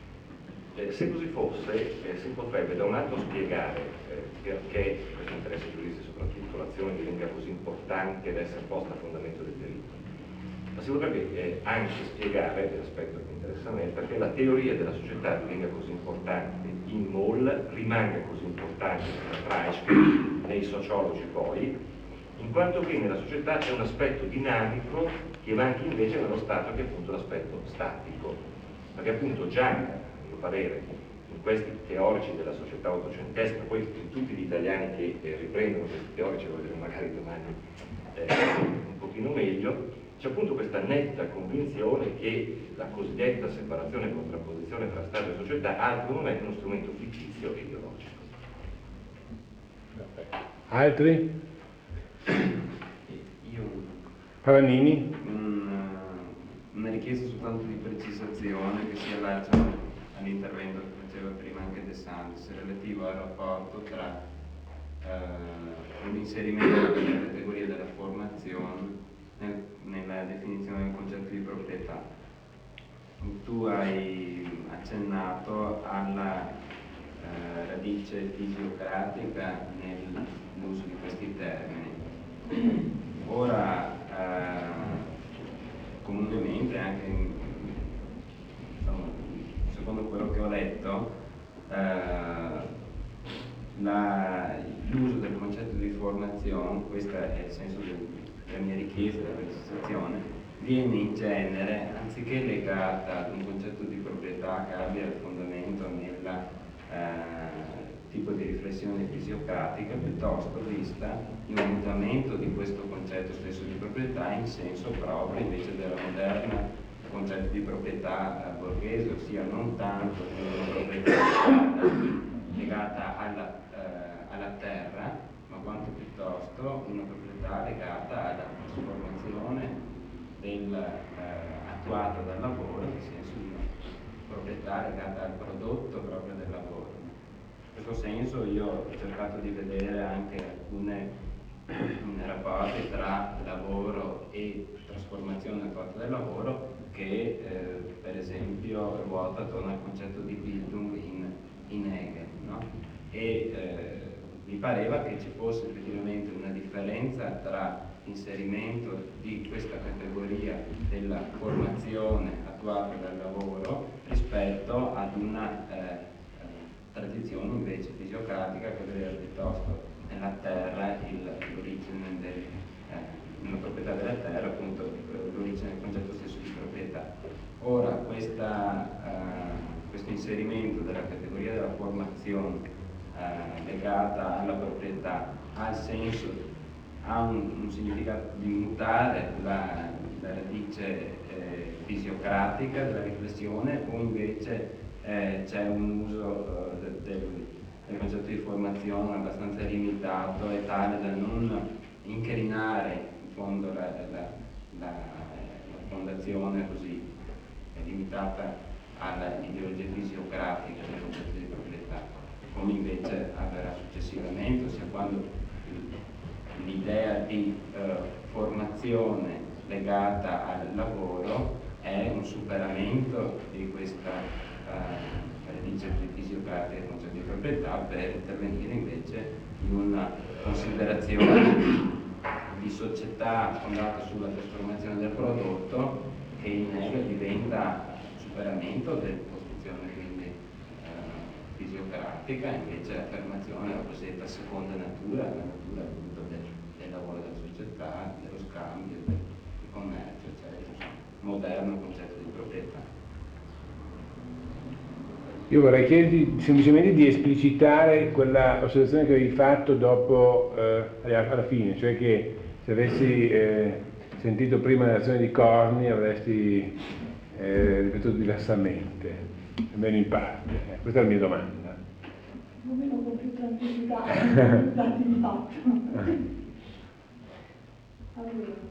Se così fosse, si potrebbe da un lato spiegare perché questo interesse giuridico, soprattutto l'azione, divenga così importante ed essere posta a fondamento del diritto. Ma si potrebbe anche spiegare, l'aspetto che interessa a me, perché la teoria della società divenga così importante in Moll, rimanga così importante nella Kreisky, nei sociologi poi, in quanto che nella società c'è un aspetto dinamico che manca invece nello Stato, che è appunto l'aspetto statico. Perché appunto già, a mio parere, in questi teorici della società ottocentesca, poi in tutti gli italiani che riprendono questi teorici, lo vedremo magari domani un pochino meglio, c'è appunto questa netta convinzione che la cosiddetta separazione e contrapposizione tra Stato e società altro non è uno strumento fittizio e ideologico. Altri? Io Pavanini? una richiesta soltanto di precisazione che si allaccia all'intervento che faceva prima anche De Santis, relativo al rapporto tra l'inserimento delle categorie della formazione nella definizione del concetto di proprietà. Tu hai accennato alla radice fisiocratica nell'uso di questi termini. Ora, comunemente, anche secondo quello che ho letto, l'uso del concetto di formazione, questo è il senso della mia richiesta, della precisazione, viene in genere, anziché legata ad un concetto di proprietà che abbia il fondamento nella tipo di riflessione fisiocratica, piuttosto vista in un mutamento di questo concetto stesso di proprietà in senso proprio invece della moderna concetto di proprietà borghese, ossia non tanto una proprietà legata alla terra, ma quanto piuttosto una proprietà legata alla trasformazione attuata dal lavoro, nel senso di una proprietà legata al prodotto proprio del lavoro. In questo senso io ho cercato di vedere anche alcuni rapporti tra lavoro e trasformazione attuata del lavoro che per esempio ruota attorno al concetto di Bildung in Hegel, no? E mi pareva che ci fosse effettivamente una differenza tra l'inserimento di questa categoria della formazione attuata dal lavoro rispetto ad una tradizione invece fisiocratica che vedeva piuttosto nella terra l'origine nella proprietà della terra, appunto l'origine del concetto stesso di proprietà. Ora questo inserimento della categoria della formazione legata alla proprietà ha il senso, ha un significato di mutare la radice fisiocratica della riflessione, o invece c'è un uso del concetto di formazione abbastanza limitato e tale da non incrinare in fondo la fondazione così limitata alla ideologia fisiocratica del concetto di proprietà, come invece avverrà successivamente, ossia quando l'idea di formazione legata al lavoro è un superamento di questa radice fisiocratica del concetto di proprietà per intervenire invece in una considerazione di società fondata sulla trasformazione del prodotto, che in Hegel diventa superamento della posizione quindi fisiocratica, invece affermazione della cosiddetta seconda natura, la natura appunto del lavoro della società, dello scambio, del commercio, eccetera, moderno concetto di proprietà. Io vorrei chiederti semplicemente di esplicitare quella osservazione che avevi fatto dopo, alla fine, cioè che se avessi sentito prima la lezione di Corni avresti ripetuto diversamente, almeno in parte. Questa è la mia domanda. Più o meno con più tranquillità, dati di fatto. Allora.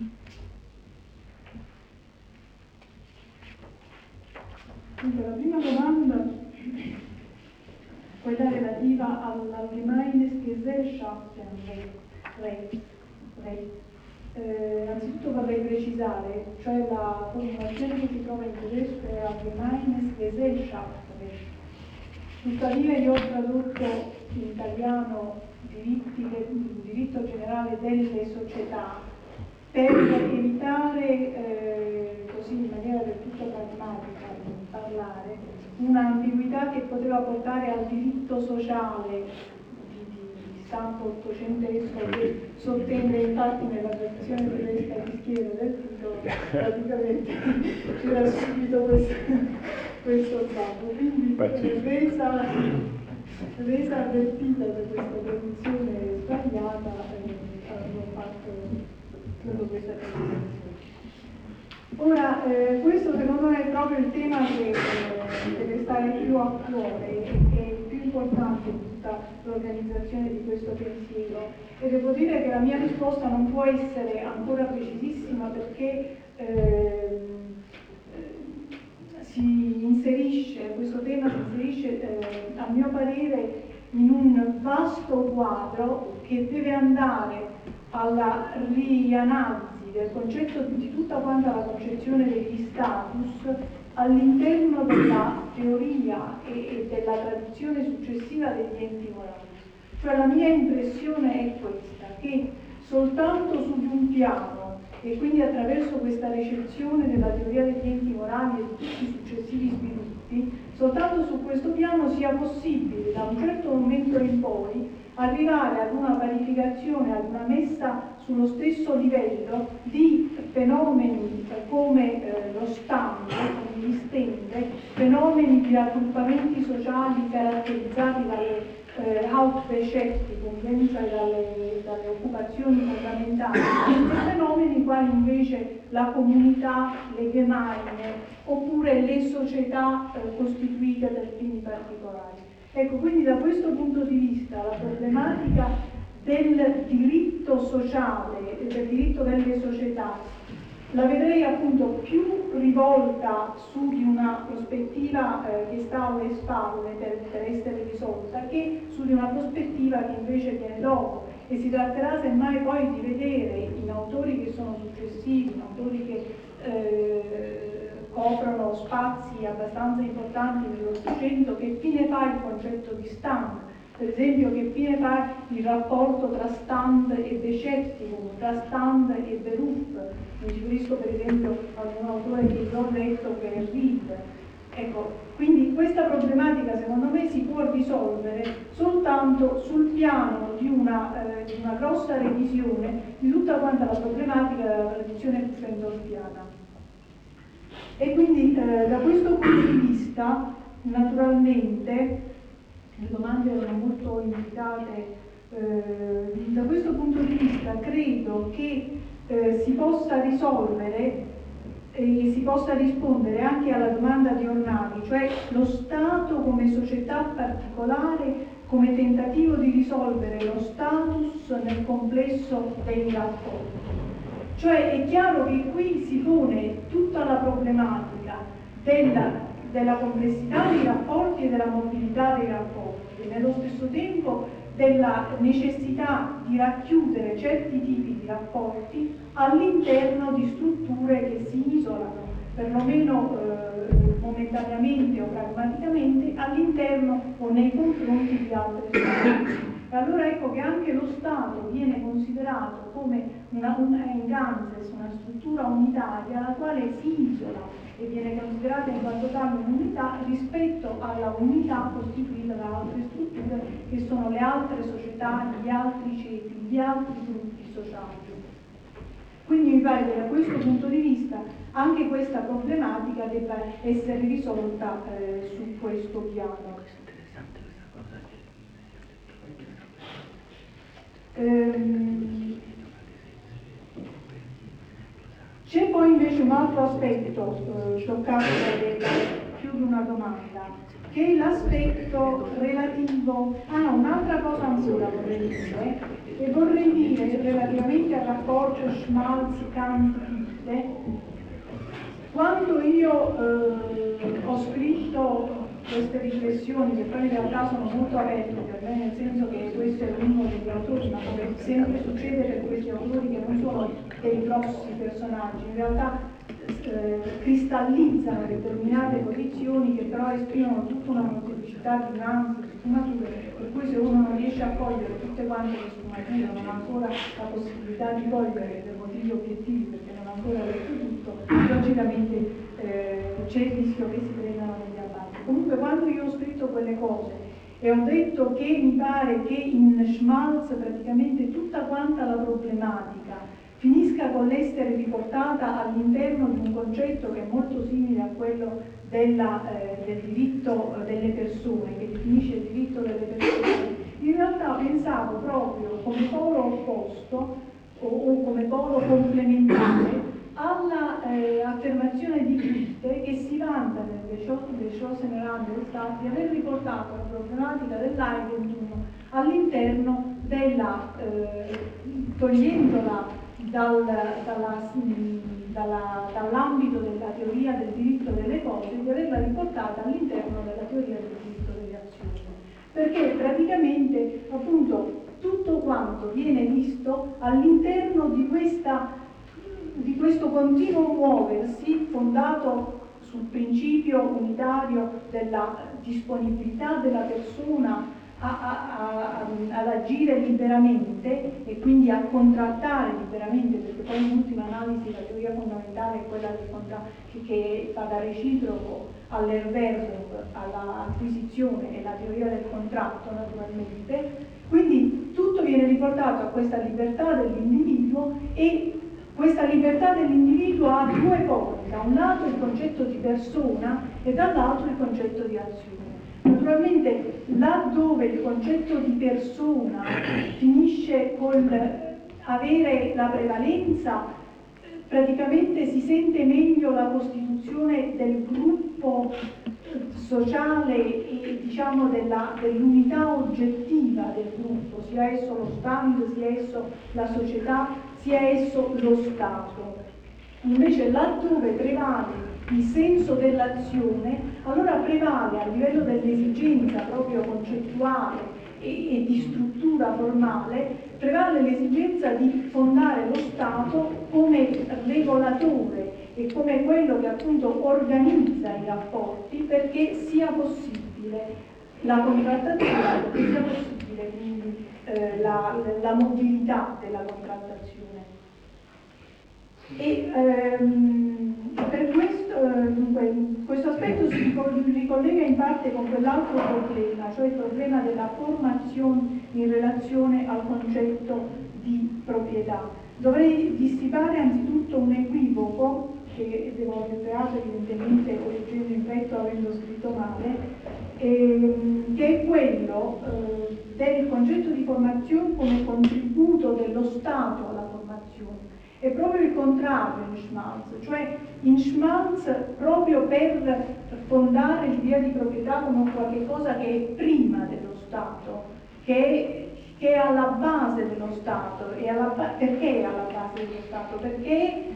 Dunque, la prima domanda, quella relativa all'Allgemeines Gesellschaftenrecht. Innanzitutto vorrei precisare, cioè la formulazione che si trova in tedesco è Allgemeines Gesellschaftsrecht. Tuttavia io ho tradotto in italiano diritto generale delle società per evitare, così in maniera del tutto pragmatica di parlare, un'ambiguità che poteva portare al diritto sociale di stampo ottocentesco, che sottende infatti nella tradizione tedesca di schiera del titolo, praticamente c'era subito questo stampo. Quindi resa avvertita da questa tradizione sbagliata, hanno fatto credo questa tradizione. Ora, questo secondo me è proprio il tema che deve stare più a cuore e che è il più importante in tutta l'organizzazione di questo pensiero, e devo dire che la mia risposta non può essere ancora precisissima perché questo tema si inserisce a mio parere in un vasto quadro che deve andare alla rianalisi del concetto di tutta quanta la concezione degli status all'interno della teoria e della tradizione successiva degli enti morali. Cioè la mia impressione è questa, che soltanto su di un piano e quindi attraverso questa ricezione della teoria degli enti morali e di tutti i successivi sviluppi, soltanto su questo piano sia possibile da un certo momento in poi arrivare ad una parificazione, ad una messa sullo stesso livello di fenomeni come lo scambio, come gli consistente fenomeni di raggruppamenti sociali caratterizzati dalle Hauptbeschäftigung, cioè dalle occupazioni fondamentali, e fenomeni quali invece la comunità, le Gemeinde, oppure le società costituite per fini particolari. Ecco, quindi da questo punto di vista la problematica del diritto sociale, del diritto delle società, la vedrei appunto più rivolta su di una prospettiva che sta alle spalle per essere risolta, che su di una prospettiva che invece viene dopo, e si tratterà semmai poi di vedere in autori che sono successivi, in autori che coprono spazi abbastanza importanti nell'Ottocento, che fine fa il concetto di stand. Per esempio, che fine fa il rapporto tra stand e Beschäftigung, tra stand e Beruf. Mi riferisco per esempio a un autore che io ho letto, che è Reed. Ecco, quindi questa problematica secondo me si può risolvere soltanto sul piano di una grossa revisione di tutta quanta la problematica della tradizione pufendorfiana. E quindi da questo punto di vista, naturalmente, le domande erano molto indicate, da questo punto di vista credo che si possa risolvere e si possa rispondere anche alla domanda di Ornavi, cioè lo Stato come società particolare, come tentativo di risolvere lo status nel complesso dei rapporti. Cioè è chiaro che qui si pone tutta la problematica della complessità dei rapporti e della mobilità dei rapporti, e nello stesso tempo della necessità di racchiudere certi tipi di rapporti all'interno di strutture che si isolano, perlomeno momentaneamente o pragmaticamente, all'interno o nei confronti di altre strutture. E allora ecco che anche lo Stato viene considerato come una struttura unitaria la quale si isola e viene considerata in quanto tale un'unità rispetto alla unità costituita da altre strutture che sono le altre società, gli altri ceti, gli altri gruppi sociali. Quindi mi pare che da questo punto di vista anche questa problematica debba essere risolta su questo piano. C'è poi invece un altro aspetto toccato da più di una domanda, che è l'aspetto relativo. Un'altra cosa ancora vorrei dire, e vorrei dire relativamente al rapporto Schmalz-Kant-Fichte. Quando io ho scritto queste riflessioni, che poi in realtà sono molto aperte per me, nel senso che questo è uno degli autori, ma come sempre succede per questi autori che non sono dei grossi personaggi, in realtà cristallizzano determinate posizioni che però esprimono tutta una molteplicità di nuanze, di sfumature, per cui se uno non riesce a cogliere tutte quante le sfumature, non ha ancora la possibilità di cogliere per motivi obiettivi, perché non ha ancora letto tutto, logicamente c'è il rischio che si prendano degli abbatti. Comunque quando io ho scritto quelle cose e ho detto che mi pare che in Schmalz praticamente tutta quanta la problematica finisca con l'essere riportata all'interno di un concetto che è molto simile a quello del diritto delle persone, che definisce il diritto delle persone, in realtà pensavo proprio come polo opposto o come polo complementare alla affermazione di Fichte, che si vanta nel Geschlossene Handelsstaat di aver riportato la problematica dell'Eigentum all'interno della, togliendola dall'ambito della teoria del diritto delle cose, di averla riportata all'interno della teoria del diritto delle azioni. Perché praticamente appunto tutto quanto viene visto all'interno di questo continuo muoversi fondato sul principio unitario della disponibilità della persona ad agire liberamente e quindi a contrattare liberamente, perché poi in ultima analisi la teoria fondamentale è quella che fa da reciproco all'Erwerbung, all'acquisizione, e la teoria del contratto naturalmente. Quindi tutto viene riportato a questa libertà dell'individuo, e questa libertà dell'individuo ha due poli, da un lato il concetto di persona e dall'altro il concetto di azione. Naturalmente laddove il concetto di persona finisce con avere la prevalenza, praticamente si sente meglio la costituzione del gruppo sociale e diciamo dell'unità oggettiva del gruppo, sia esso lo stand, sia esso la società, sia esso lo Stato. Invece laddove prevale il senso dell'azione, allora prevale a livello dell'esigenza proprio concettuale e di struttura formale, prevale l'esigenza di fondare lo Stato come regolatore e come quello che appunto organizza i rapporti perché sia possibile la contrattazione, perché sia possibile quindi la mobilità della contrattazione. E per questo aspetto si ricollega in parte con quell'altro problema, cioè il problema della formazione in relazione al concetto di proprietà. Dovrei dissipare anzitutto un equivoco che devo aver creato evidentemente o leggendo in petto avendo scritto male, che è quello del concetto di formazione come contributo dello Stato alla formazione. È proprio il contrario in Schmalz, cioè in Schmalz proprio per fondare l'idea di proprietà come qualcosa che è prima dello Stato, che è alla base dello Stato. Perché è alla base dello Stato? Perché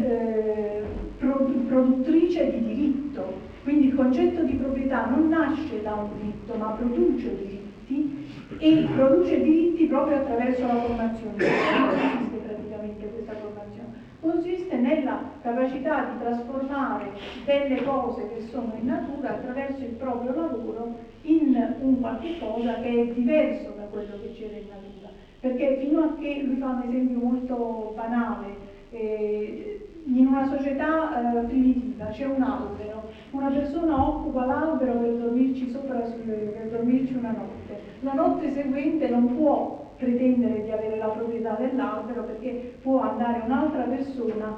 produttrice di diritto, quindi il concetto di proprietà non nasce da un diritto ma produce diritti e produce diritti proprio attraverso la formazione. Consiste praticamente questa formazione? Consiste nella capacità di trasformare delle cose che sono in natura attraverso il proprio lavoro in un qualche cosa che è diverso da quello che c'era in natura. Perché fino a che, lui fa un esempio molto banale, in una società primitiva c'è un albero, una persona occupa l'albero per dormirci sopra, per dormirci una notte. La notte seguente non può pretendere di avere la proprietà dell'albero perché può andare un'altra persona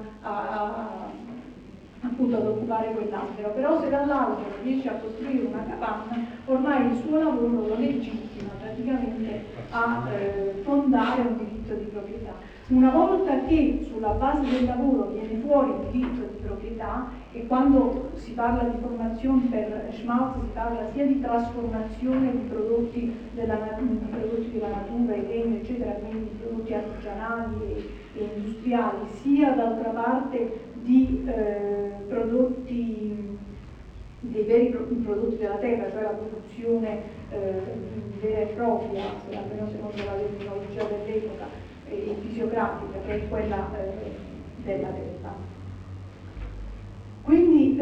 appunto ad occupare quell'albero, però se dall'albero riesce a costruire una capanna, ormai il suo lavoro lo legittima praticamente a fondare un diritto di proprietà. Una volta che sulla base del lavoro viene fuori il diritto di proprietà, e quando si parla di formazione per Schmalz si parla sia di trasformazione di prodotti della natura, i legni eccetera, quindi di prodotti artigianali e industriali, sia d'altra parte di prodotti, dei veri prodotti della terra, cioè la produzione vera e propria, almeno secondo la terminologia dell'epoca, e fisiocratica, che è quella della terra. Quindi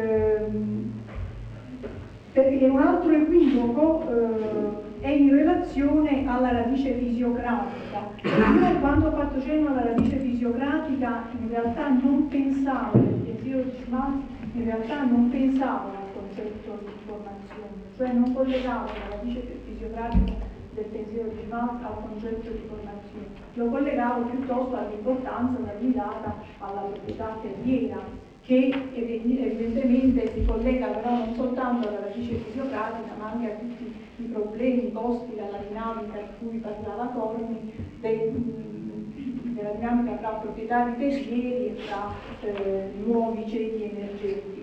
perché un altro equivoco è in relazione alla radice fisiocratica. Io quando ho fatto cenno alla radice fisiocratica in realtà non pensavo, nel pensiero di Schmalz, in realtà non pensavo al concetto di formazione, cioè non collegavo la radice fisiocratica del pensiero di Schmalz al concetto di formazione, lo collegavo piuttosto all'importanza da lui data alla proprietà terriera, che evidentemente si collega però non soltanto alla radice fisiocratica ma anche a tutti i problemi posti dalla dinamica di cui parlava Corni, della dinamica tra proprietari terrieri e tra nuovi ceti emergenti.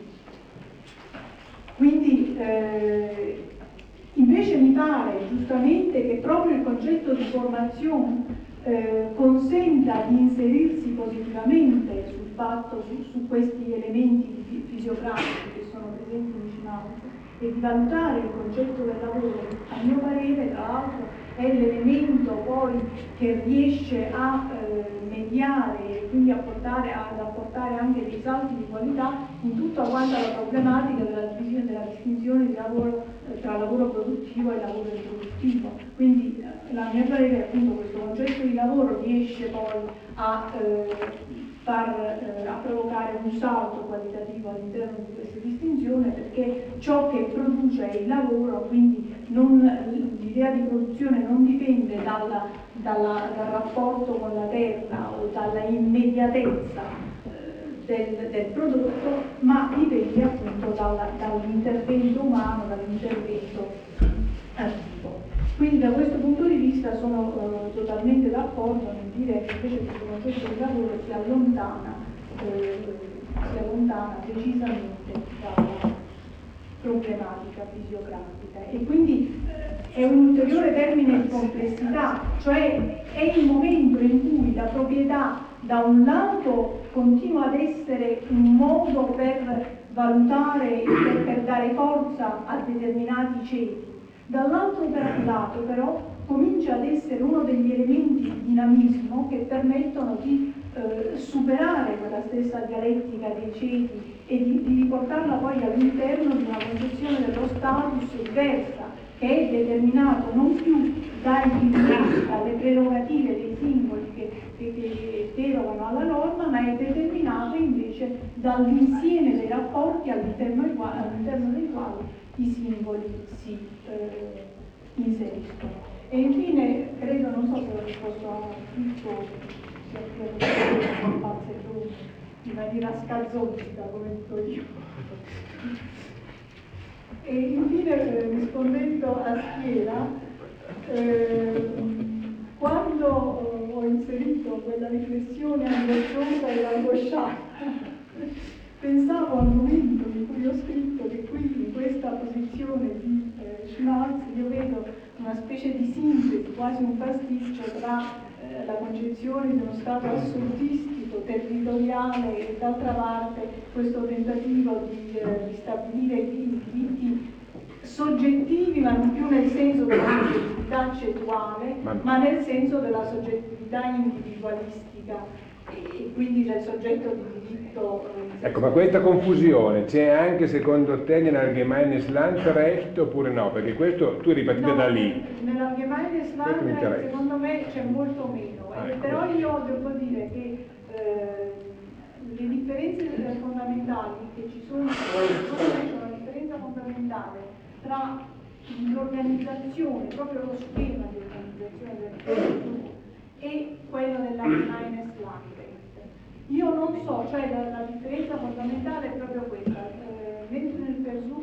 Quindi invece mi pare giustamente che proprio il concetto di formazione consenta di inserirsi positivamente sul fatto, su questi elementi fisiocratici che sono presenti in Schmalz e di valutare il concetto del lavoro. A mio parere, tra l'altro, è l'elemento poi che riesce a mediare e quindi ad apportare anche dei salti di qualità in tutta quanta la problematica della distinzione di lavoro tra lavoro produttivo e lavoro improduttivo. Quindi la mia parere è appunto questo concetto di lavoro riesce poi a provocare un salto qualitativo all'interno di questa distinzione, perché ciò che produce è il lavoro, quindi l'idea di produzione non dipende dal rapporto con la terra o dalla immediatezza del prodotto, ma dipende appunto dall'intervento umano, dall'intervento attivo. Quindi da questo punto di vista sono totalmente d'accordo nel dire che invece questo concetto di lavoro si allontana decisamente dalla problematica fisiografica, e quindi è un ulteriore termine di complessità, cioè è il momento in cui la proprietà da un lato continua ad essere un modo per valutare e per dare forza a determinati ceti, dall'altro lato però comincia ad essere uno degli elementi di dinamismo che permettono di superare quella stessa dialettica dei ceti e di riportarla poi all'interno di una concezione dello status diversa, che è determinato non più dai privilegi, dalle prerogative dei singoli che derogano alla norma, ma è determinato invece dall'insieme dei rapporti all'interno dei quali i singoli si inseriscono. E infine, credo, non so se ho risposto a tutto, in maniera scalzontica, come dico io. E infine, rispondendo a Schiera, quando ho inserito quella riflessione angosciosa e angosciata, pensavo al momento in cui ho scritto che qui, in questa posizione di Schmalz, io vedo una specie di sintesi, quasi un pasticcio tra la concezione di uno Stato assolutistico, territoriale, e d'altra parte questo tentativo di stabilire i diritti soggettivi, ma non più nel senso della soggettività cetuale, ma nel senso della soggettività individualistica e quindi del soggetto di diritto. Ecco, ma questa confusione c'è anche secondo te nell'Allgemeines Landrecht oppure no? Perché questo tu eri partita da lì. Nell'Allgemeines Landrecht secondo me c'è molto meno, però io devo dire che le differenze fondamentali che ci sono, c'è una differenza fondamentale tra l'organizzazione, proprio lo schema di organizzazione del progetto e quello dell'Allgemeines Landrecht. Io non so, cioè la differenza fondamentale è proprio questa, mentre nel Versuch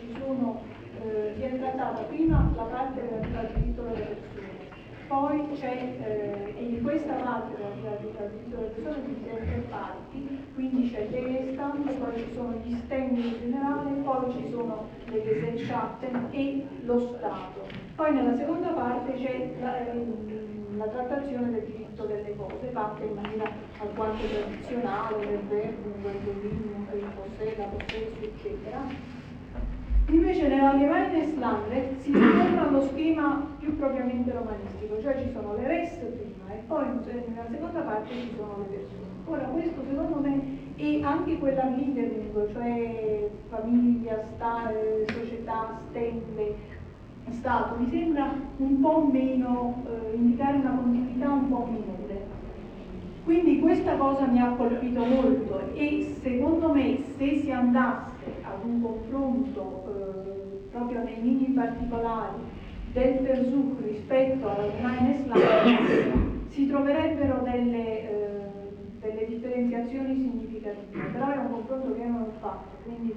viene trattata prima la parte relativa al diritto delle persone, poi c'è, in questa parte relativa al diritto delle persone si divide in tre parti, quindi c'è l'Ehestand, poi ci sono gli Stände in generale, poi ci sono le Gesellschaften e lo Stato. Poi nella seconda parte c'è la trattazione del diritto delle cose, fatta in maniera alquanto tradizionale, nel verbum, nel dominium, il posseda, possesso, eccetera. Invece nell'Allgemeines Landrecht si ritorna allo schema più propriamente romanistico, cioè ci sono le res prima e poi nella seconda parte ci sono le persone. Ora questo secondo me è anche quella Gliederung, cioè famiglia, società, stelle, Stato, mi sembra un po' meno, indicare una continuità un po' minore. Quindi questa cosa mi ha colpito molto e secondo me se si andasse ad un confronto proprio nei minimi particolari del Versuch rispetto all'Allgemeines Landrecht si troverebbero delle differenziazioni significative, però è un confronto che io non ho fatto, quindi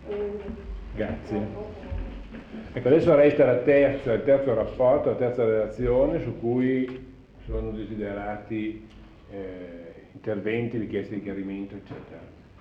grazie. Ecco, adesso resta il terzo rapporto, la terza relazione su cui sono desiderati interventi, richieste di chiarimento, eccetera.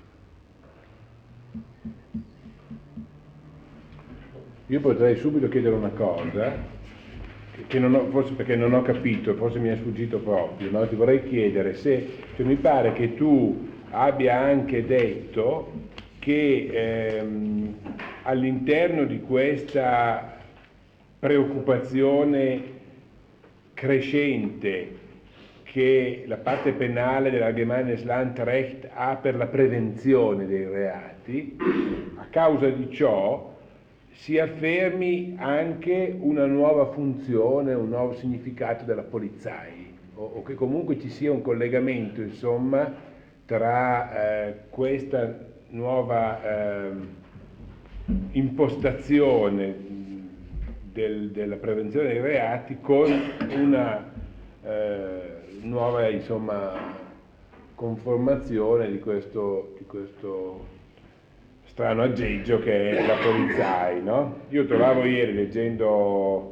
Io potrei subito chiedere una cosa, che non ho, forse perché non ho capito, forse mi è sfuggito proprio, ma ti vorrei chiedere se mi pare che tu abbia anche detto che all'interno di questa preoccupazione crescente che la parte penale dell'Allgemeines Landrecht ha per la prevenzione dei reati, a causa di ciò si affermi anche una nuova funzione, un nuovo significato della Polizei, o che comunque ci sia un collegamento, insomma, tra questa nuova impostazione della prevenzione dei reati con una nuova, insomma, conformazione di questo strano aggeggio che è la polizia, no? Io trovavo ieri, leggendo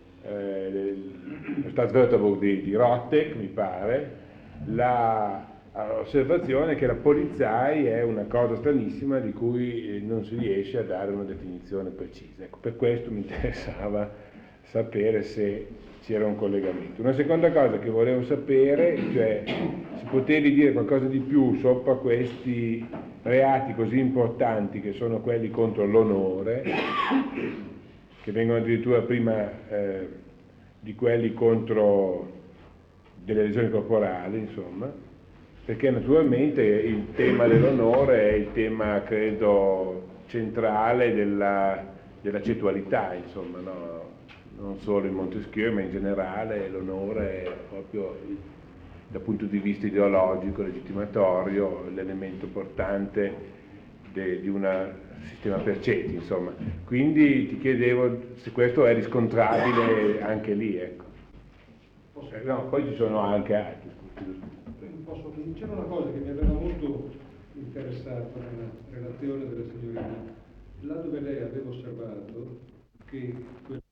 lo Staatswörterbuch di Rottek, mi pare, l'osservazione che la polizia è una cosa stranissima di cui non si riesce a dare una definizione precisa. Ecco, per questo mi interessava sapere se c'era un collegamento. Una seconda cosa che volevo sapere, cioè se potevi dire qualcosa di più sopra questi reati così importanti che sono quelli contro l'onore, che vengono addirittura prima di quelli contro delle lesioni corporali, insomma, perché naturalmente il tema dell'onore è il tema, credo, centrale della cetualità, insomma, no? Non solo in Montesquieu, ma in generale l'onore è proprio, dal punto di vista ideologico, legittimatorio, l'elemento portante di un sistema per ceti, insomma. Quindi ti chiedevo se questo è riscontrabile anche lì, ecco. No, poi ci sono anche altri. Posso cominciare una cosa che mi aveva molto interessato nella relazione della signorina, là dove lei aveva osservato che